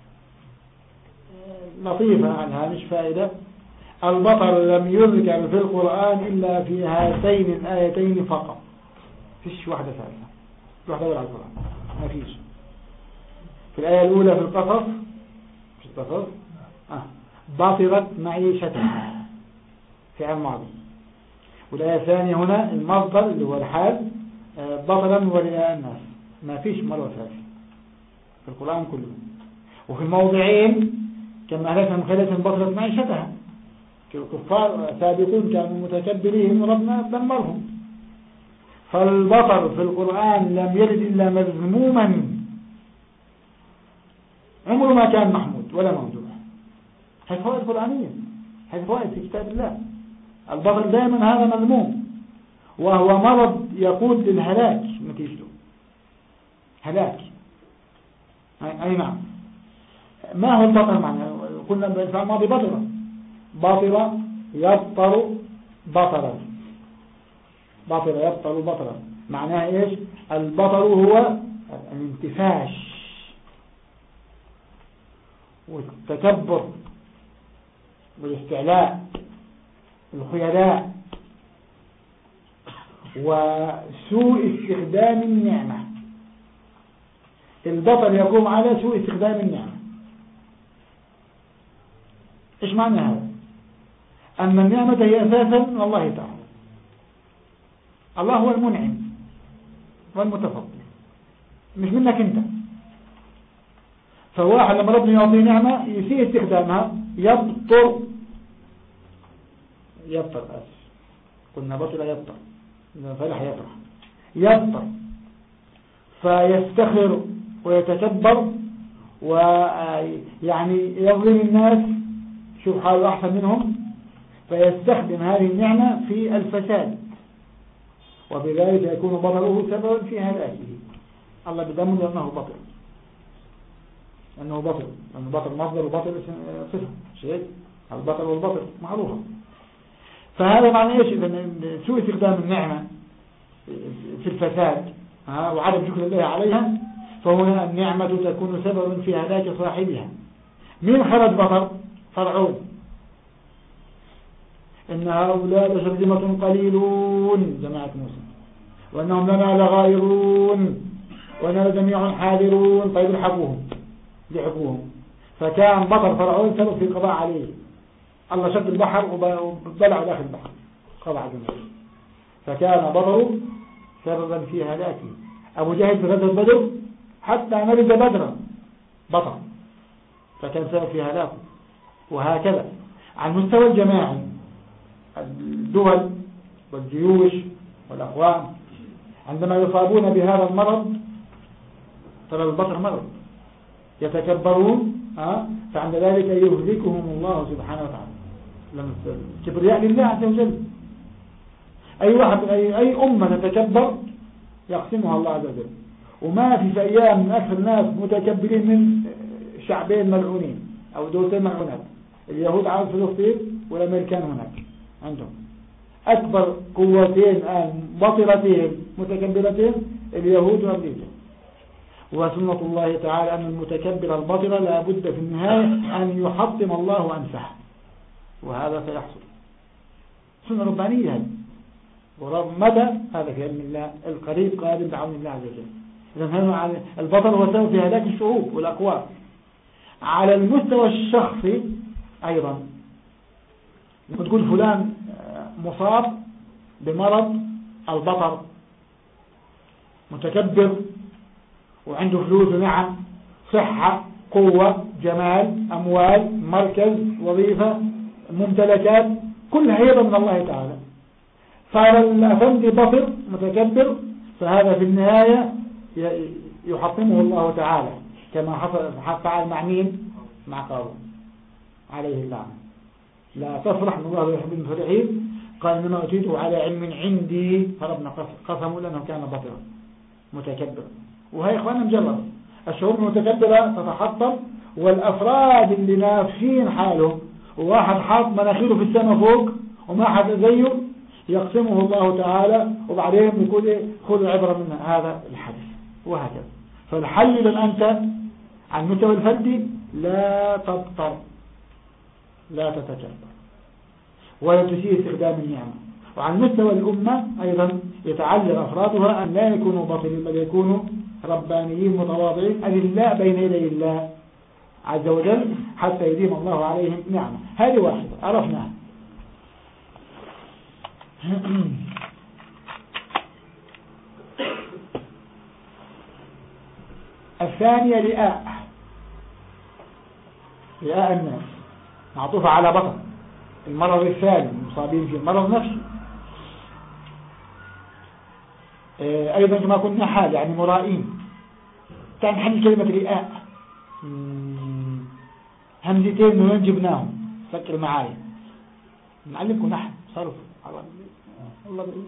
لطيفة عنها مش فائدة. البطر لم يذكر في القرآن إلا في هاتين الآيتين فقط، فيش واحدة ثالثة واحدة ولا القرآن ما فيش. في الآية الأولى في القصص في القصص آه. بطرت معيشتها فعل ماضي، والآية الثانية هنا المصدر اللي هو الحال بطلا ورئاء الناس، ما فيش مرة ثالثة في القرآن كله. وفي موضعين كما أهلكنا من قرية بطلت معيشتها، الكفار سابقون كانوا متكبرين وربنا دمرهم. فالبطل في القرآن لم يرد إلا مذموما، عمره ما كان محمود ولا ممدوح. هذه فوائد قرآنية، هذه فوائد في كتاب الله. البطل دائما هذا مذموم، وهو مرض يقود للهلاك نتيجته، هلاك. أي نعم. ما هو البطل معنى؟ قلنا بالفعل الماضي بطرة، باطرة يبطر بطرا، باطرة يبطر بطرا، معناها إيش؟ البطر هو الانتفاش والتكبر والاستعلاء والخيلاء وسوء استخدام النعمة. البطل يقوم على سوء استخدام النعمة. إيش معنى هذا؟ أن النعمة هي أساسا من الله تعالى، الله هو المنعم والمتفضل مش منك أنت. فواحد لما ربنا يعطيه نعمة يسيء استخدامها يبطر، يبطر أسف قلنا بطل يبطر فلح يفرح، يبطر فيفتخر ويتكبر ويعني يظلم الناس، شوف حاله أحسن منهم، فيستخدم هذه النعمة في الفساد، وبذلك يكون بطله سببا في هلاكه. الله بدمه لأنه بطل، لأنه بطل، لأنه بطل مصدر وبطل صفة شيء، البطل والبطل معروفة. فهذا معنى إيش؟ إذن سوء استخدام النعمة في الفساد وعدم شكر الله عليها، فهنا النعمة تكون سببا في هلاك صاحبها. مين خرج بطل؟ فرعون. إن هؤلاء لشرذمة قليلون جماعة موسى وأنهم لنا لغائرون وأننا جميع حاذرون. طيب الحقوهم لحقوهم، فكان بطل فرعون سبب في القضاء عليه. الله شد البحر وبلع داخل البحر قضاء جميع، فكان بطل سببا في هلاكه. أبو جهل في غزوة بدر حتى مرض بدرا بطل، فكان سبب في هلاكه. وهكذا على المستوى الجماعي الدول والجيوش والأقوام عندما يصابون بهذا المرض، ترى البطر مرض، يتكبرون أه؟ فعند ذلك يهلكهم الله سبحانه وتعالى. لما الكبرياء لله عز وجل، أي واحد أي, أي أمة تتكبر يقسمها الله عز وجل. وما في في أيام من أكثر الناس متكبرين من شعبين ملعونين أو دولتين ملعونات، اليهود على فلسطين والأمريكان هناك عندهم أكبر قوتين الآن بطلتين متكبرتين اليهود وأمريكا. وسنة الله تعالى أن المتكبر البطل لا بد في النهاية أن يحطم الله أنفه، وهذا سيحصل سنة ربانية هذه. ورب مدى هذا في علم الله القريب قادم بعون الله عز وجل. إذن البطل هو سبب في هلاك الشعوب والأقوام. على المستوى الشخصي أيضا لما تقول فلان مصاب بمرض البطر، متكبر وعنده فلوس ونعم صحة قوة جمال أموال مركز وظيفة ممتلكات كلها هيبة من الله تعالى، فالأفندي بطر متكبر، فهذا في النهاية يحطمه الله تعالى كما فعل مع مين؟ مع قارون عليه اللعنة. لا تفرح من الله يحب المفرحين، قال إنما أتيته على علم عندي، فربنا قسموا لأنه كان بطرا متكبر. وهي إخوانا مجرد الشعوب المتكبرة تتحطم، والأفراد اللي نافين حالهم وواحد حاط مناخيره في السماء فوق وما حد زيه يقسمه الله تعالى، وبعدين يقول إيه؟ خذوا عبرة من هذا الحدث. وهكذا. فالحل إذا أنت عن المستوى الفردي لا تبطر، لا تتكبر ولا تسيء استخدام النعمة. وعن مستوى الأمة أيضا يتعلق أفرادها أن لا يكونوا باطلين بل يكونوا ربانيين متواضعين أذلاء بين يدي الله عز وجل حتى يديم الله عليهم نعمة. هذه واحدة عرفناها. الثانية رئاء، رئاء الناس معطوفة على بطن. المرض الثاني المصابين فيه المرض نفسه. أيضا كما كنا حال يعني مرائين. كان حل كلمة رئاء همزتين من وين جبناهم؟ فكر معايا، نعلمكم نحن صرف الله بإيه.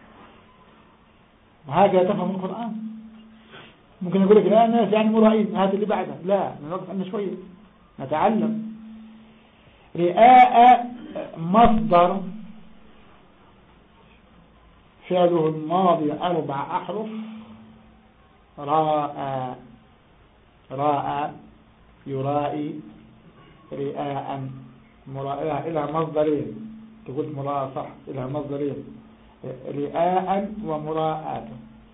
وهكذا تفهم القرآن. ممكن يقول لك لا الناس يعني مرائين، هذا اللي بعدها لا نوقف عنا شوية نتعلم. رئاء مصدر فعله الماضي أربع أحرف، راء راء يرائي رئاء مراء إلى مصدرين. تقول مراء صح، إلى مصدرين رئاء ومراءات،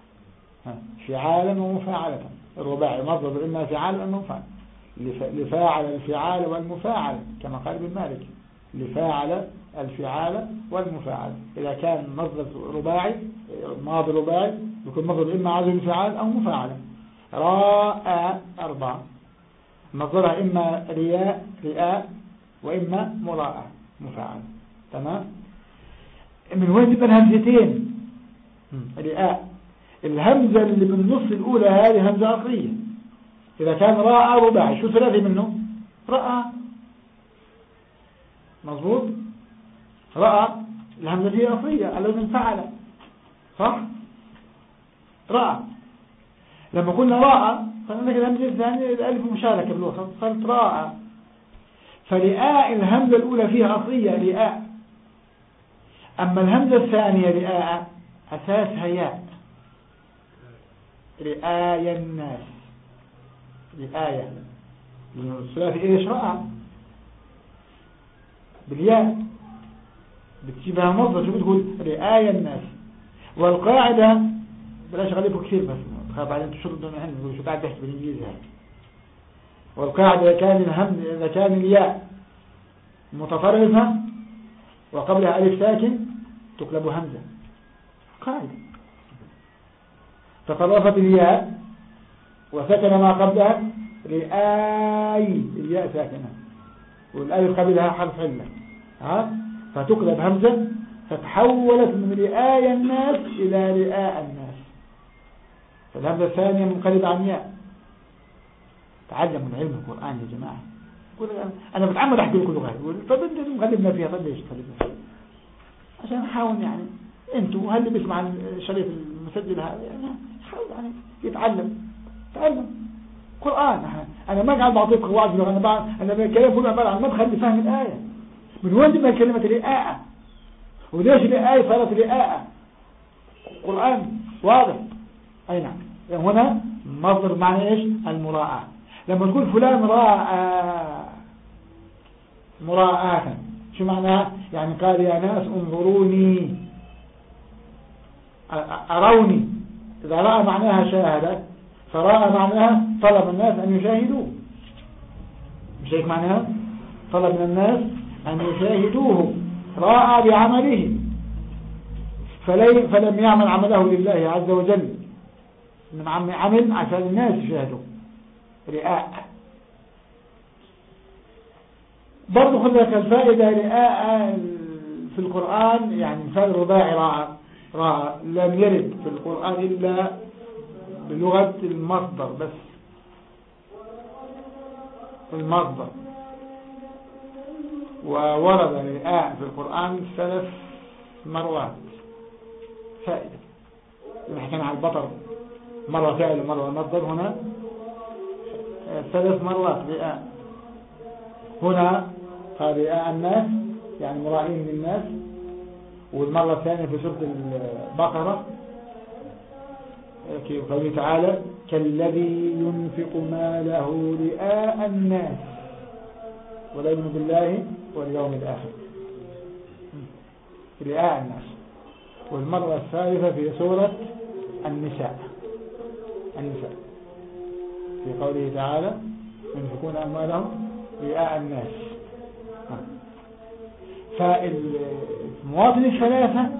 فعالا ومفاعلة. الرباعي مصدر إما فعال أو مفاعل، لفاعل الفعال والمفاعل كما قال ابن مالك، لفاعل الفعال والمفاعل. إذا كان مصدر رباعي ماضي رباعي يكون مصدر إما عزم الفعال أو مفاعل. راء أربعة مصدرها إما رياء رئاء وإما مراء مفاعل. تمام. من وين جبنا الهمزتين؟ رئاء الهمزة اللي بالنص الأولى هذه همزة أصلية. إذا كان راء رباعي شو ثلاثة منه؟ رأى. مظبوط. رأى الهمزة هي أصلية على وزن فعل صح؟ رأى. لما قلنا رأى فقلنا الهمزة الثانية الألف مشاركة بالوسط صارت رأى. فرئاء الهمزة الأولى فيها أصلية رئاء، أما الهمزة الثانية رئاء أساسها ياء. رئاية الناس رئاية الثلاثي إيش؟ رأى بالياء بتجيبها مصدر. شو بتقول؟ رئاية الناس. والقاعدة بلاش غلبه كثير بس تخاف بعدين تشرد من عندي يقول شو قاعد تحكي بالإنجليزي هذا. والقاعدة إذا كان الهم إذا كان الياء متطرفة وقبلها ألف ساكن تقلب همزة. قاعدة تطرفت الياء وسكن ما قبلها رئاي الياء ساكنة والألف قبلها حرف علة ها فتقلب همزة فتحولت من رئاية الناس إلى رئاء الناس. فالهمزة الثانية منقلبة عن ياء. تعلموا العلم القرآن يا جماعة. أنا بتعمد أحكي لكم لغات طب أنت مغلبنا فيها طب ليش تغلبنا فيها عشان نحاول يعني أنتوا هل اللي بيسمع الشريط المسجل هذا يعني حاول يعني يتعلم تعلم قرآن. أنا ما قاعد بعطيك قواعد لغة أنا بعد أنا بكلم كله عبارة عن مدخل لفهم الآية. من وين جبنا كلمة رئاء وليش الآية صارت رئاء؟ القرآن واضح. أي نعم. يعني هنا مصدر معنى إيش؟ المراءة. لما تقول فلان راء مراءة شو معناها؟ يعني قال يا ناس انظروني أروني. إذا رأى معناها شاهد فرأى معناها طلب الناس أن يشاهدوه. مش هيك معناها؟ طلب من الناس أن يشاهدوه. رأى بعمله فلم يعمل عمله لله عز وجل إنما عمل عشان الناس يشاهدوه رئاء. برضو خذ لك الفائدة رئاء في القرآن يعني مثال رباعي راى راى لم يرد في القرآن إلا بلغة المصدر بس المصدر. وورد رئاء في القرآن ثلاث مرات. فائدة نحكي عن البطر مرة فعل ومرة مصدر. هنا ثلاث مرات رئاء. هنا قال رئاء الناس يعني مرائين للناس. والمرة الثانية في سورة البقرة قوله تعالى كالذي ينفق ماله رئاء الناس ولا يؤمن بالله واليوم الآخر رئاء الناس. والمرة الثالثة في سورة النساء النساء في قوله تعالى ينفقون أموالهم رئاء الناس. فالمواطن الثلاثة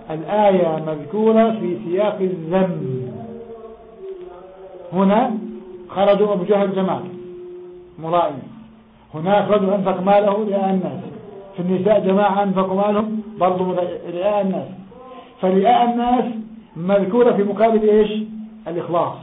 الآية مذكورة في سياق الذم. هنا خرجوا أبو جهل جماعة مرائي، هناك رجل أنفق ماله رئاء الناس، في النساء جماعة أنفقوا مالهم برضو رئاء الناس. فرئاء الناس مذكورة في مقابل إيش؟ الإخلاص،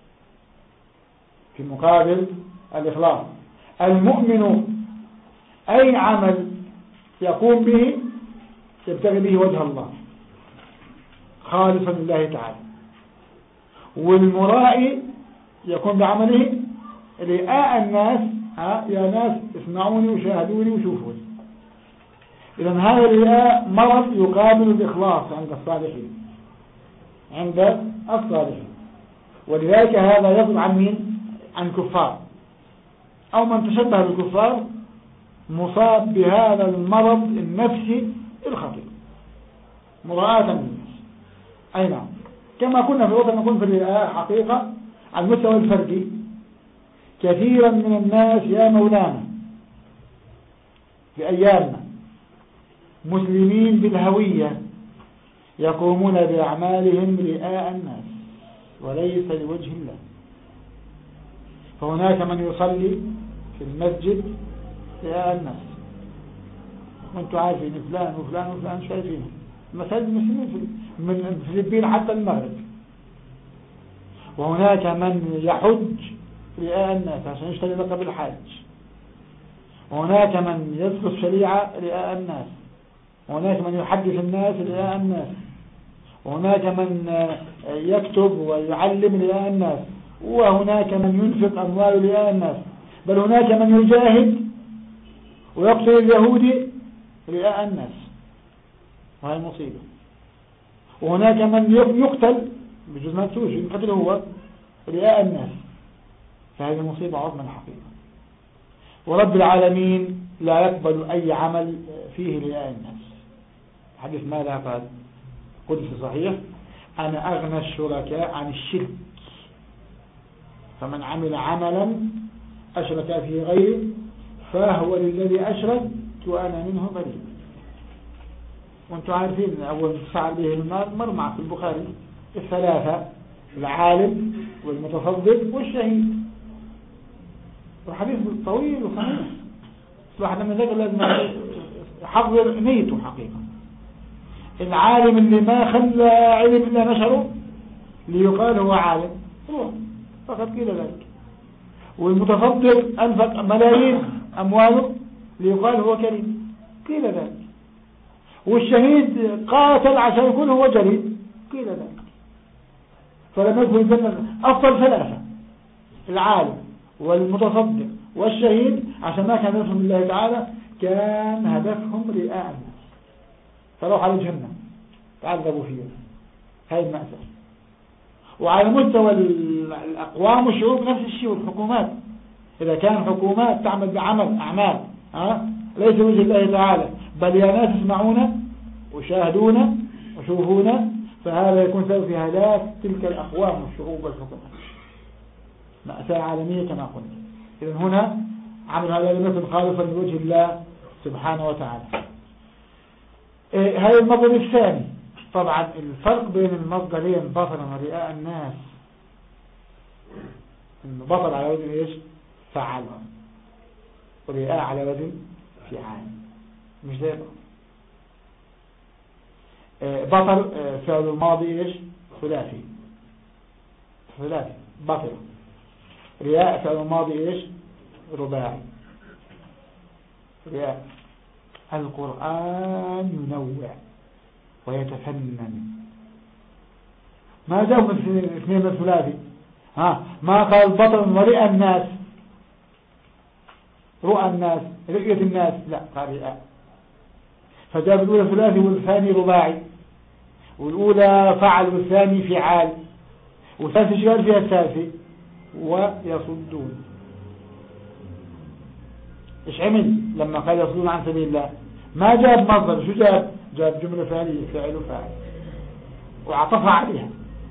في مقابل الإخلاص. المؤمن أي عمل يقوم به يبتغي به وجه الله خالصا لله تعالى، والمرائي يقوم بعمله رئاء الناس، ها يا ناس اسمعوني وشاهدوني وشوفوني. إذا هذا الرئاء مرض يقابل الإخلاص عند الصالحين، عند الصالحين. ولذلك هذا يصدر عن مين؟ عن كفار أو من تشبه بالكفار مصاب بهذا المرض النفسي الخطير، مراءة للناس. أي نعم، كما كنا في الوطن نكون في الرئاء حقيقة على المستوى الفردي. كثيرا من الناس يا مولانا في أيامنا مسلمين بالهوية يقومون بأعمالهم رئاء الناس وليس لوجه الله. فهناك من يصلي في المسجد رئاء الناس، وانتم عارفين فلان وفلان وفلان شايفين مساجد المسلمين من الفلبين حتى المغرب. وهناك من يحج رئاء الناس عشان يشتري لقب الحاج، وهناك من يدرس شريعة رئاء الناس، وهناك من يحدث الناس رئاء الناس، وهناك من يكتب ويعلم رئاء الناس، وهناك من ينفق أموال رئاء الناس، بل هناك من يجاهد ويقتل اليهودي رئاء الناس، وهي مصيبة. وهناك من يقتل بجزء ما تسوش ينقتل هو رئاء الناس، فهذه مصيبة عظمى الحقيقة. ورب العالمين لا يقبل أي عمل فيه رئاء الناس. حديث ماذا قال؟ قدس صحيح: أنا أغنى الشركاء عن الشرك، فمن عمل عملا أشرك فيه غيري فهو للذي أشرك وأنا منه بريء. وانتم عارفين أول تفعل به النار مرمع في البخاري الثلاثة: العالم والمتصدق والشهيد. والحديث طويل وخميس، الواحد لما ذكر لازم يحضر نيته حقيقة. العالم اللي ما خلى علم إلا نشره ليقال هو عالم روح فقط قيل ذلك. والمتصدق أنفق ملايين أمواله ليقال هو كريم قيل ذلك. والشهيد قاتل عشان يكون هو جريء قيل ذلك. فلم يكن الجنة أفضل ثلاثة: العالم والمتصدق والشهيد، عشان ما كان هدفهم لله تعالى، كان هدفهم رئاء الناس، فروح على الجنة تعذبوا فيها. هاي المأساة. وعلى مستوى الأقوام والشعوب نفس الشيء، والحكومات إذا كان حكومات تعمل بعمل أعمال ها ليس وجه الله تعالى، بل يا ناس اسمعونا وشاهدونا وشوفونا، فهذا يكون سبب في هلاك تلك الأقوام والشعوب والحكومات. مأساة عالمية كما قلنا. إذن هنا عمل هذا المثل خالصا لوجه الله سبحانه وتعالى. إيه هذا المصدر الثاني. طبعا الفرق بين المصدرين بطلا ورئاء الناس، إنه بطل على وزن إيش؟ فعل، ورئاء على وزن فعال، مش زي بعض. إيه بطل فعل الماضي إيش؟ ثلاثي ثلاثي بطل. رياء فعل الماضي إيش؟ رباعي رياء. القرآن ينوع ويتفنن، ما جاء من اثنين من ثلاثي، ها ما قال بطل ورئى الناس، رؤى الناس رؤية الناس، لا قال رئاء. فجاء بالأولى ثلاثي والثاني رباعي، والأولى فعل والثاني فعال، والثالث شغال فيها الثالثي ويصدون. ايش عمل لما قال يصدون عن سبيل الله؟ ما جاب مصدر، شو جاب؟ جاب جملة فعلية، فعل وفاعل، وعطف عليها: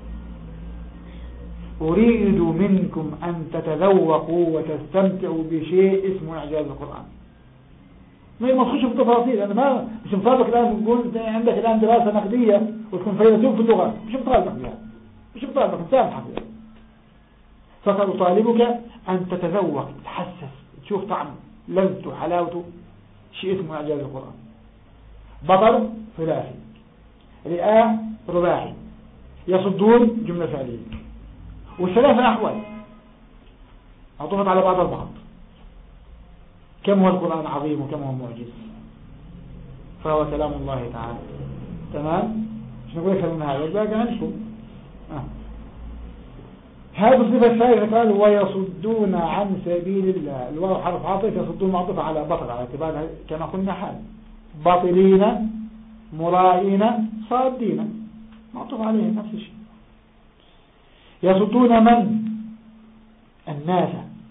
أريد منكم أن تتذوقوا وتستمتعوا بشيء اسمه إعجاز القرآن. ما تخش في التفاصيل، أنا ما مش مطالبك الآن تقول عندك الآن دراسة نقدية وتكون فيلسوف في اللغة، مش مطالبك بها، مش مطالبك مسامحك بها. فقط أطالبك أن تتذوق، تحسس، تشوف طعم لذته وحلاوته. شيء اسمه إعجاز القرآن. بطر ثلاثي، رئاء رباعي، يصدون جملة فعلية، والثلاثة أحوال عطفت على بعض البعض. كم هو القرآن عظيم وكم هو معجز، فهو كلام الله تعالى. تمام. مش نقول أكثر من هذا الباقي عنكم. آه. هذا الصفة الثالثة قال ويصدون عن سبيل الله. الواو حرف عاطف، يصدون معطوف على بطل على اعتبار كما قلنا حال باطلين مرائين صادين، معطوف عليه نفس الشيء. يصدون من؟ الناس.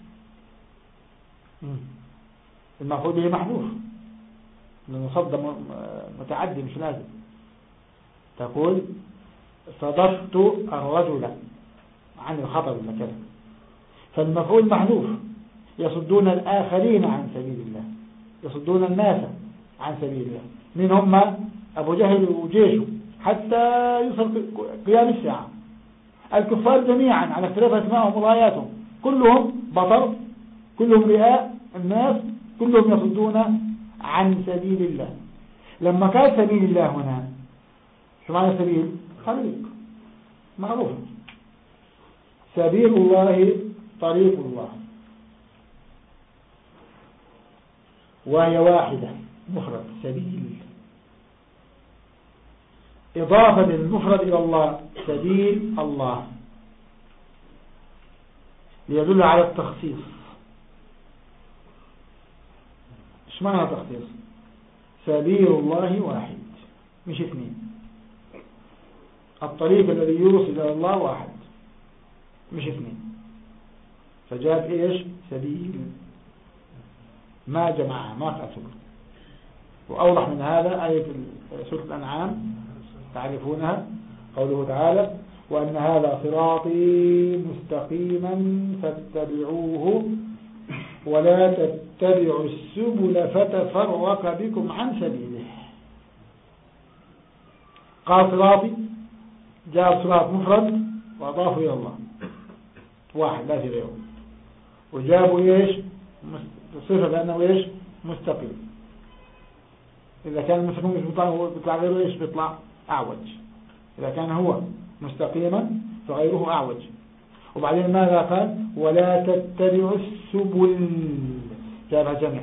المفعول به محذوف لأنه صد متعدي مش لازم. تقول صددت الرجل عن الخطر المكان، فالمفعول محذوف. يصدون الآخرين عن سبيل الله، يصدون الناس عن سبيل الله. من هم؟ أبو جهل وجيشه حتى يصل قيام الساعة. الكفار جميعا على اختلاف أسمائهم وراياتهم، كلهم بطر، كلهم رئاء الناس، كلهم يصدون عن سبيل الله. لما كان سبيل الله هنا شو معنى سبيل؟ طريق معروف. سبيل الله طريق الله، وهي واحدة مفرد سبيل. إضافة المفرد إلى الله سبيل الله ليدل على التخصيص. ايش معنى التخصيص؟ سبيل الله واحد مش اثنين. الطريق الذي يوصل إلى الله واحد مش اثنين، فجاءت ايش؟ سبيل، ما جمعها ما تأثر. وأوضح من هذا آية سورة الأنعام تعرفونها، قوله تعالى وأن هذا صراطي مستقيما فاتبعوه ولا تتبعوا السبل فتفرق بكم عن سبيله. قال صراطي، جاء صراط مفرد وأضافوا إلى الله واحد لا في غيره، وجابوا إيش؟ صفة بأنه إيش؟ مستقيم. إذا كان المستقيم مش بيطلع غيره إيش؟ بيطلع أعوج. إذا كان هو مستقيما فغيره أعوج. وبعدين ماذا قال؟ ولا تتبعوا السبل، جابها جمع.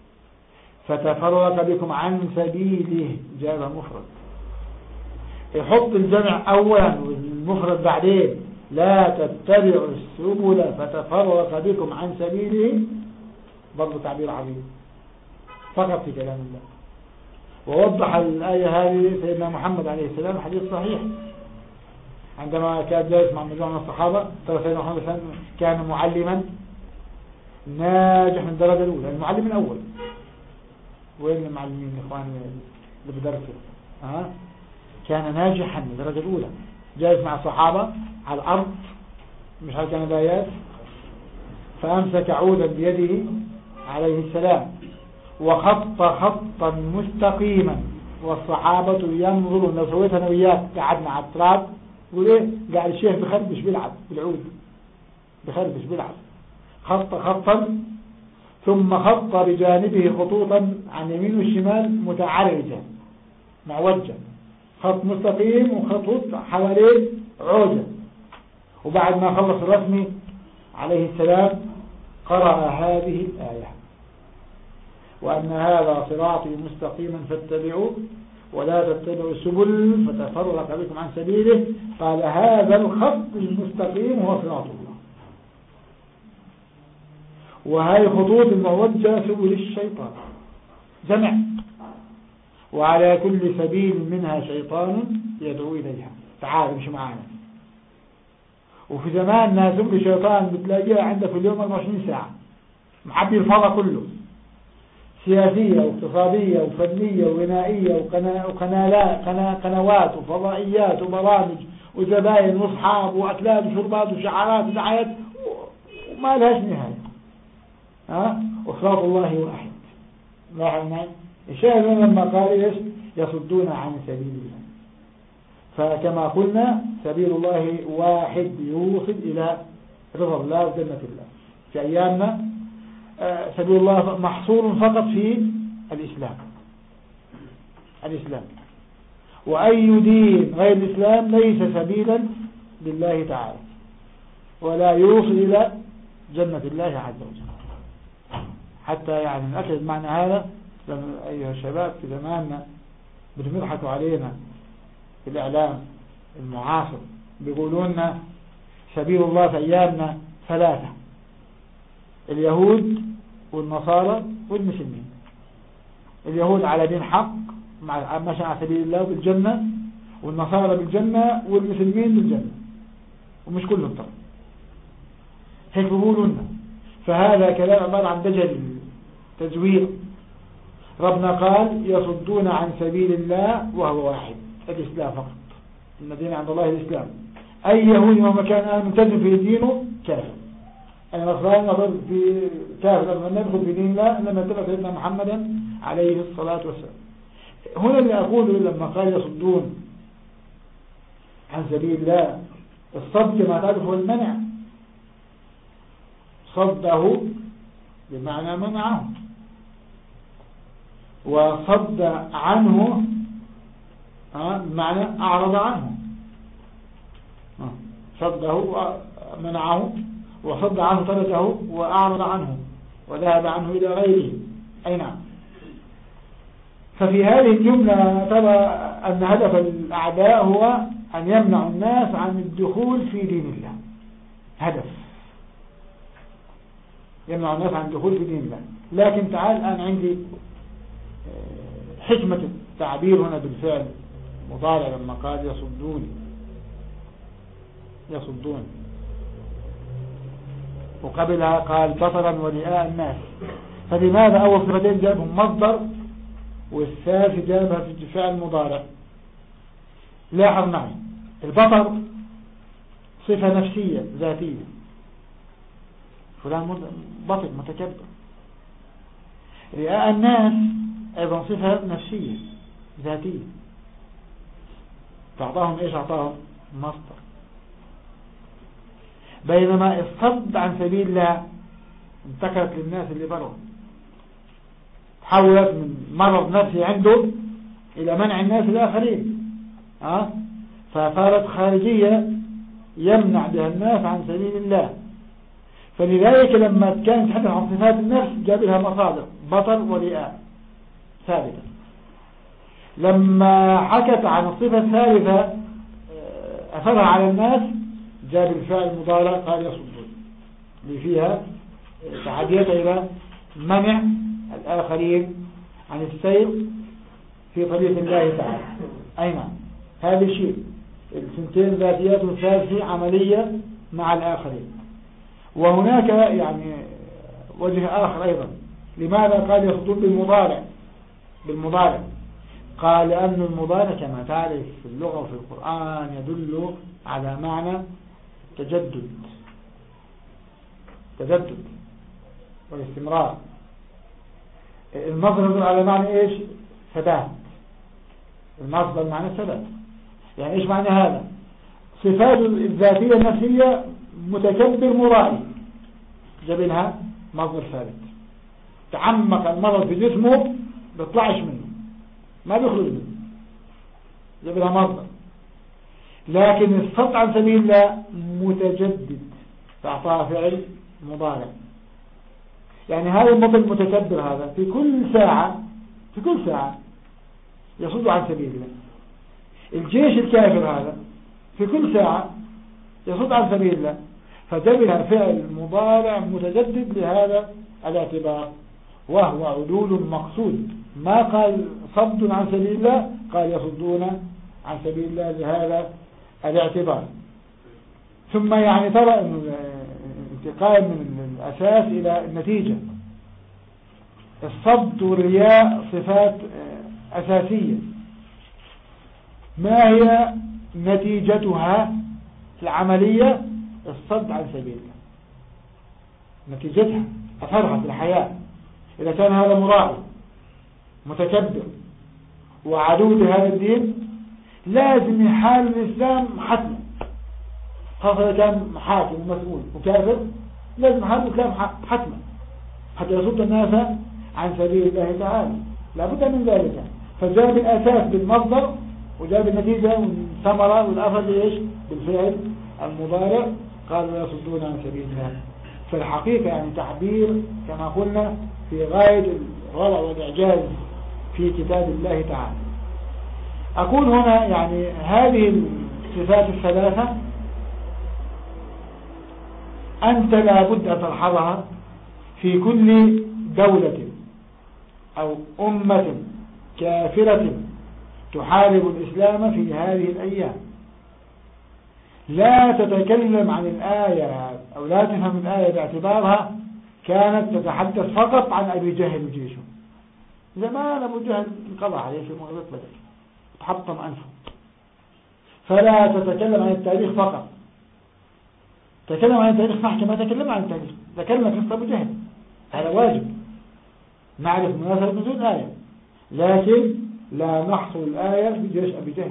فتفرق بكم عن سبيله، جابها مفرد. يحط الجمع أولا والمفرد بعدين، لا تتبعوا السبل فتفرق بكم عن سبيله، برضو تعبير عظيم فقط في كلام الله. ووضح الآية هذه سيدنا محمد عليه السلام حديث صحيح عندما كان جالس مع مجموعة من الصحابة. ترى سيدنا محمد كان معلما ناجح من الدرجة الأولى، المعلم الأول. وين المعلمين إخواني اللي بدرسوا؟ ها؟ كان ناجحا من الدرجة الأولى، جالس مع الصحابة على الأرض مش على الجنبايات، فأمسك عودا بيده عليه السلام وخط خطا مستقيما، والصحابة ينظرون. لو سويت أنا وياك قعدنا على التراب يقول إيه؟ قاعد الشيخ بخربش بيلعب بالعود، بخربش بيلعب. خط خطا ثم خط بجانبه خطوطا عن يمين والشمال متعرجة معوجة، خط مستقيم وخطوط حواليه عوجة. وبعد ما خلص الرسمي عليه السلام قرأ هذه الآية وأن هذا صراطي مستقيما فاتبعوه ولا تتبعوا السبل فتفرق بكم عن سبيله. قال هذا الخط المستقيم هو صراط الله، وهي خطوط الموجة سبل الشيطان جمع، وعلى كل سبيل منها شيطان يدعو إليها. تعال مش معانا. وفي زماننا سبل الشيطان بتلاقيها عندك في اليوم أربعة وعشرين ساعة محبي الفضاء كله، سياسية واقتصادية وفنية وغنائية وقنوات وفضائيات وبرامج وزباين واصحاب واكلات وشربات وشعارات ودعايات وما لهاش نهاية. ها؟ وصراط الله واحد. لاحظ معي الشاهد لما قال ايش؟ يصدون عن سبيل الله. فكما قلنا سبيل الله واحد يوصل الى رضا الله وجنة الله. في أيامنا سبيل الله محصور فقط في الإسلام الإسلام وأي دين غير الإسلام ليس سبيلا لله تعالى ولا يوصل إلى جنة الله عز وجل. حتى يعني نأكد معنى هذا لما أيها الشباب في زماننا بيضحكوا علينا في الإعلام المعاصر بيقولون سبيل الله في أيامنا ثلاثة: اليهود والنصارى والمسلمين. اليهود على دين حق ماشي على سبيل الله بالجنة، والنصارى بالجنة، والمسلمين بالجنة، ومش كلهم طبعا هيك بيقولون. فهذا كلام عبارة عن دجل تزوير. ربنا قال يصدون عن سبيل الله وهو واحد، الإسلام فقط. الذين عند الله الإسلام. أي يهودي وما كان ملتزم في دينه كافر. أي نصراني نظر في كافر لما ندخل في دين الله لما اتبع سيدنا محمدا عليه الصلاة والسلام. هنا اللي أقوله لما قال يصدون عن سبيل الله، الصد كما تعرف هو المنع. صده بمعنى منعه، وصد عنه بمعنى أعرض عنه. صده ومنعه، وصد عنه تركه وأعرض عنه وذهب عنه إلى غيره. أي نعم. ففي هذه الجملة ترى أن هدف الأعداء هو أن يمنع الناس عن الدخول في دين الله. هدف يمنع الناس عن الدخول في دين الله. لكن تعال الآن عندي حكمة التعبير هنا بالفعل مضارع لما قال يصدون يصدون وقبلها قال بطرا ورئاء الناس. فلماذا أول صفتين جابهم مصدر والثالث جابها في الفعل مضارع؟ لاحظ معي، البطر صفة نفسية ذاتية، فلان بطر متكبر. رئاء الناس أيضا صفة نفسية ذاتية، فأعطاهم إيش؟ أعطاهم مصدر. بينما الصد عن سبيل الله انتقلت للناس اللي بروا، تحولت من مرض نفسي عنده إلى منع الناس الآخرين، أه؟ فصارت خارجية يمنع بها الناس عن سبيل الله. فلذلك لما كانت تحدث عن صفات النفس جاب لها مصادر بطر ورئاء ثابتة. لما حكت عن الصفة الثالثة أثرها على الناس جاب الفعل المضارع قال يصدون، اللي فيها تعديت إلى منع الآخرين عن السير في طريق الله تعالى. أي نعم، هذا شيء. الثنتين ذاتيات والثالثة عملية مع الآخرين. وهناك يعني وجه آخر أيضا. لماذا قال يصدون بالمضارع؟ بالمضارع قال لأن المضارع كما تعرف في اللغة وفي القرآن يدل على معنى تجدد تجدد والاستمرار. المصدر يدل على معنى إيش؟ ثبات. المصدر معنى ثبات. يعني إيش معنى هذا؟ صفات الذاتية النفسية متكبر مرائي، جبلها مصدر ثابت. تعمق المرض في جسمه بيطلعش منه، ما بيخرج منه، جبلها مصدر. لكن الصد عن سبيل الله متجدد، فأعطاها فعل مضارع. يعني هذا المطل المتكبر هذا في كل ساعة في كل ساعة يصد عن سبيل الله. الجيش الكافر هذا في كل ساعة يصد عن سبيل الله، فجبلها فعل مضارع متجدد لهذا الاعتبار، وهو عدول مقصود. ما قال صد عن سبيل الله، قال يصدون عن سبيل الله لهذا الاعتبار. ثم يعني ترى انه انتقال من الاساس الى النتيجة. الصد والرياء صفات اساسية. ما هي نتيجتها في العملية؟ الصد عن سبيل الله. نتيجتها أثرها في الحياة. إذا كان هذا مرائي متكبر وعدو لهذا الدين لازم يحال الإسلام حتما، خاصة كان حاكم ومسؤول وكافر لازم هذا كلام حتما حتى يصد الناس عن سبيل الله تعالى، لابد من ذلك. فجاب الأساس بالمصدر وجاب النتيجة والثمرة والأثر بإيش؟ بالفعل المضارع. قالوا يصدون عن سبيل الله. في الحقيقة يعني تعبير كما قلنا في غاية الروعة والإعجاز في كتاب الله تعالى. أقول هنا يعني هذه الصفات الثلاثة أنت لابد أن تلحظها في كل دولة أو أمة كافرة تحارب الإسلام في هذه الأيام. لا تتكلم عن الآية أو لا تفهم الآية باعتبارها كانت تتحدث فقط عن أبي جهل وجيشه. زمان أبو جهل انقضى عليه في مغزة بدر تحطم أنفه. فلا تتكلم عن التاريخ فقط. تكلم عن التاريخ صح كما تكلم عن التاريخ. تكلم قصة أبو جهل هذا واجب نعرف مناسبة نزول الآية، لكن لا نحصر الآية في جيش أبي جهل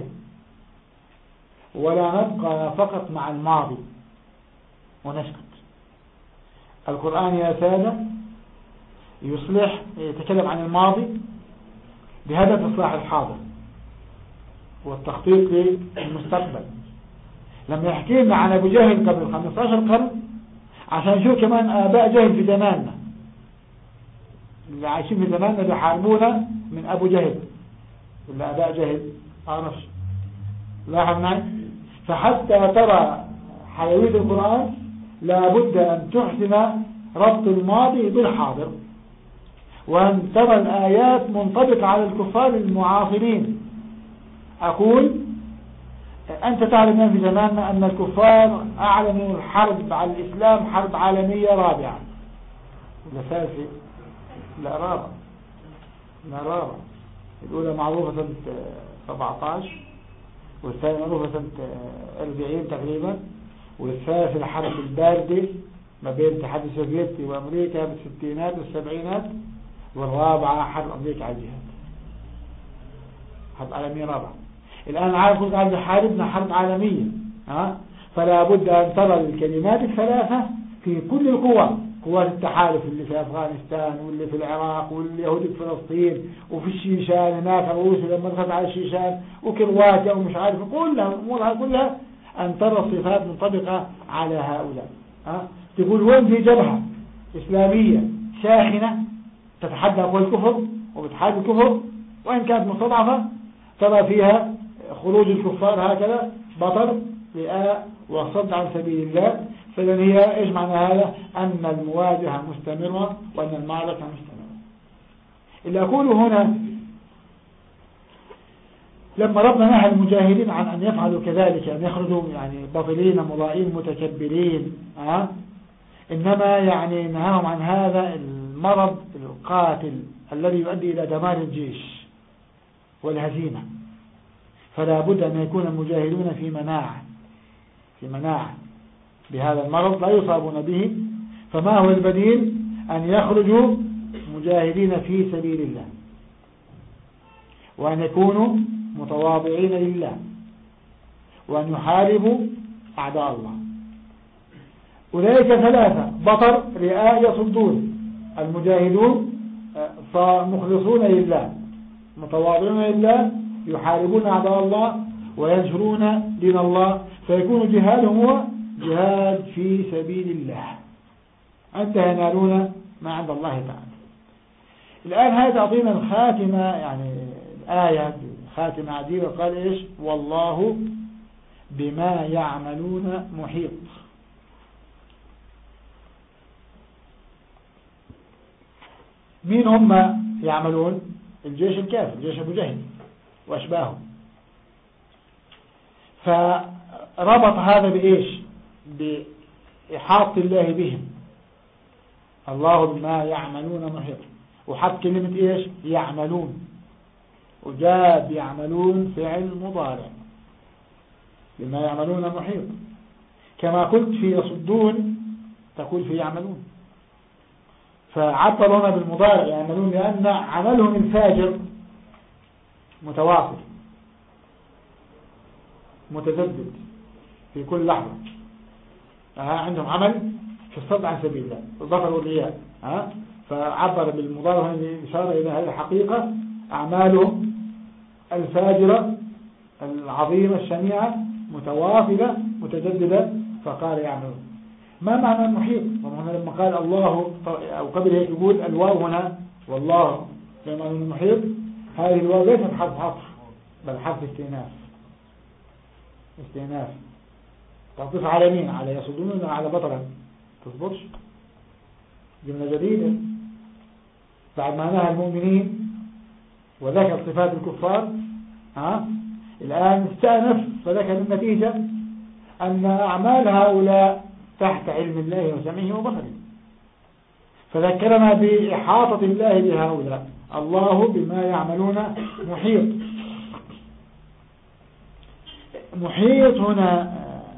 ولا نبقى فقط مع الماضي ونسكت. القرآن يا سادة يصلح يتكلم عن الماضي بهدف إصلاح الحاضر والتخطيط للمستقبل. لما يحكي لنا عن أبو جهل قبل خمسة عشر قرن عشان نشوف كمان آباء جهل في زماننا اللي عايشين في زماننا بيحاربونا من أبو جهل ولا آباء جهل أعرفش لاحظ معي. فحتى ترى حيوية القرآن لابد أن تحسن ربط الماضي بالحاضر، وأن ترى الآيات منطبقة على الكفار المعاصرين. أقول أنت تعلم أن في زماننا أن الكفار أعلنوا الحرب على الإسلام حرب عالمية رابعة ولا ثالثة؟ لا رابعة. لا رابعة. الأولى معروفة سنة سبعة عشر والثانية معروفة سنة أربعين تقريبا، والثالثة الحرب الباردة ما بين الاتحاد السوفيتي وأمريكا بالستينات والسبعينات، والرابعة حرب أمريكا على الجهاد حرب عالمية رابعة. الآن عارف كنت عايز حاربنا حرب عالمية ها؟ فلا بد أن ترى الكلمات الثلاثة في كل القوى، قوات التحالف اللي في أفغانستان واللي في العراق واليهود في فلسطين وفي الشيشان هناك روسيا لما دخلت على الشيشان وكرواتيا ومش عارف كلها أمورها كلها أن ترى الصفات منطبقة على هؤلاء ها؟ تقول وين في جبهة إسلامية ساخنة تتحدى قوى الكفر وبتحارب الكفر وإن كانت مستضعفة ترى فيها خروج الكفار هكذا بطل رئاء وصد عن سبيل الله. فإذن هي إيش معنى هذا؟ أن المواجهة مستمرة وأن المعركة مستمرة. اللي أقوله هنا لما ربنا نهى المجاهدين عن أن يفعلوا كذلك أن يخرجوا يعني بطلين مضائين متكبرين أه؟ إنما يعني نهاهم عن هذا المرض القاتل الذي يؤدي إلى دمار الجيش والهزيمة. فلا بد أن يكون المجاهدون في مناعة في مناعة بهذا المرض لا يصابون به. فما هو البديل؟ أن يخرجوا مجاهدين في سبيل الله وأن يكونوا متواضعين لله وأن يحاربوا أعداء الله. أولئك ثلاثة بطر رئاء يصدون، المجاهدون فمخلصون لله متواضعون لله يحاربون أعداء الله وينشرون دين الله، فيكون جهادهم هو جهاد في سبيل الله حتى ينالون ما عند الله تعالى. الآن هذا تعطينا الخاتمة يعني الآية خاتمة عجيبة قال إيش؟ والله بما يعملون محيط. مين هم يعملون؟ الجيش الكافر جيش أبو جهل وأشباهه. فربط هذا بإيش؟ بإحاطة الله بهم. الله بما يعملون محيط، وحط كلمة إيش؟ يعملون، وجاب يعملون فعل مضارع بما يعملون محيط. كما قلت في يصدون تقول في يعملون، فعبر هنا بالمضارع يعملون لأن عملهم الفاجر متواصل متجدد في كل لحظة. عندهم عمل في الصد عن سبيل الله الظفر والرياء، فعبر بالمضارع الإشارة إلى هذه الحقيقة، أعمالهم الفاجرة العظيمة الشنيعة متواصلة متجددة، فقال يعملون. ما معنى المحيط؟ وهنا لما قال الله أو قبله يقول الواو هنا والله لما من المحيط، هذه الواو ليست حرف عطف بل حرف استئناف. استئناف تعطف على مين؟ على يصدون على بطلا تصبرش جملة جديدة بعد ما نهى المؤمنين وذكر صفات الكفار، ها الآن استأنف فذكر النتيجة أن أعمال هؤلاء تحت علم الله وسمعه وبصره، فذكرنا بإحاطة الله بهؤلاء. الله بما يعملون محيط. محيط هنا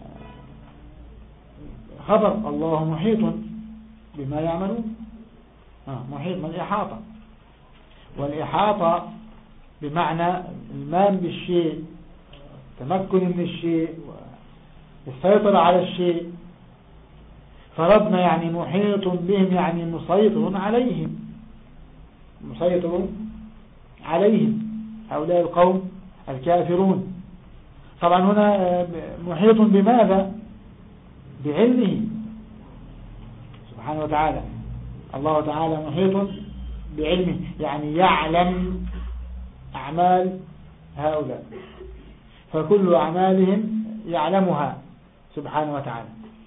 خبر الله محيط بما يعملون، آه محيط من الإحاطة، والإحاطة بمعنى المام بالشيء، تمكن من الشيء والسيطرة على الشيء. فربنا يعني محيط بهم يعني مسيطر عليهم، مسيطر عليهم هؤلاء القوم الكافرون. طبعا هنا محيط بماذا؟ بعلمه سبحانه وتعالى. الله تعالى محيط بعلمه يعني يعلم أعمال هؤلاء، فكل أعمالهم يعلمها سبحانه وتعالى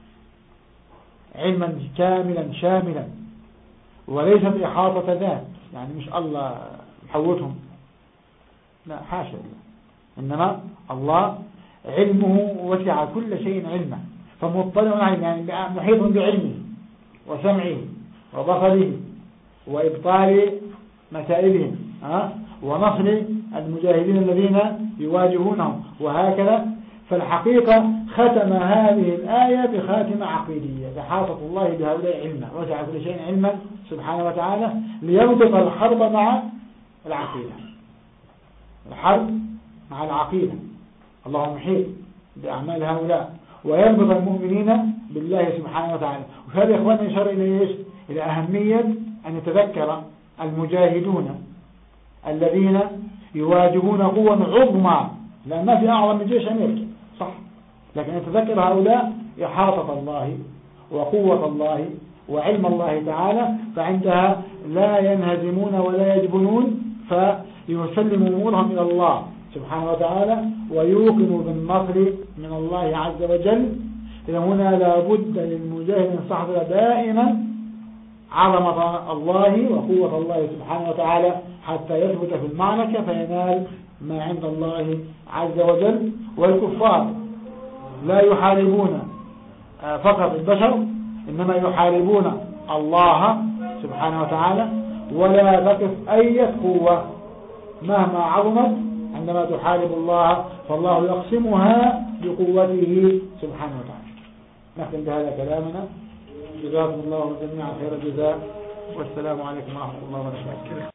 علما كاملا شاملا، وليست إحاطة ذات، يعني مش الله محوتهم، لا حاشا الله، إنما الله علمه وسع كل شيء علما، فمطلع يعني محيط بعلمه وسمعه وبصره وإبطال مسائلهم ها ونصر المجاهدين الذين يواجهونهم وهكذا. فالحقيقة ختم هذه الآية بخاتمة عقيدية، إحاطة الله بهؤلاء علما وسع كل شيء علما سبحانه وتعالى، ليربط الحرب مع العقيدة، الحرب مع العقيدة. الله محيط بأعمال هؤلاء ويربط المؤمنين بالله سبحانه وتعالى. وهذا يا إخواننا يشار إلى إيش؟ إلى أهمية أن يتذكر المجاهدون الذين يواجهون قوة عظمى، لأن ما في أعظم من جيش أمريكا صح، لكن يتذكر هؤلاء إحاطة الله وقوة الله وعلم الله تعالى، فعندها لا ينهزمون ولا يجبنون، فيسلموا أمورهم إلى الله سبحانه وتعالى ويوقنوا بالنصر من الله عز وجل. إذا هنا لابد للمجاهد أن يستحضر دائما عظمة الله وقوة الله سبحانه وتعالى حتى يثبت في المعركة فينال ما عند الله عز وجل. والكفار لا يحاربون فقط البشر، إنما يحاربون الله سبحانه وتعالى، ولا تقف أي قوة مهما عظمت عندما تحارب الله، فالله يقسمها بقوته سبحانه وتعالى. نختم بهذا كلامنا. جزاكم الله جميعا خير الجزاء، والسلام عليكم ورحمة الله وبركاته.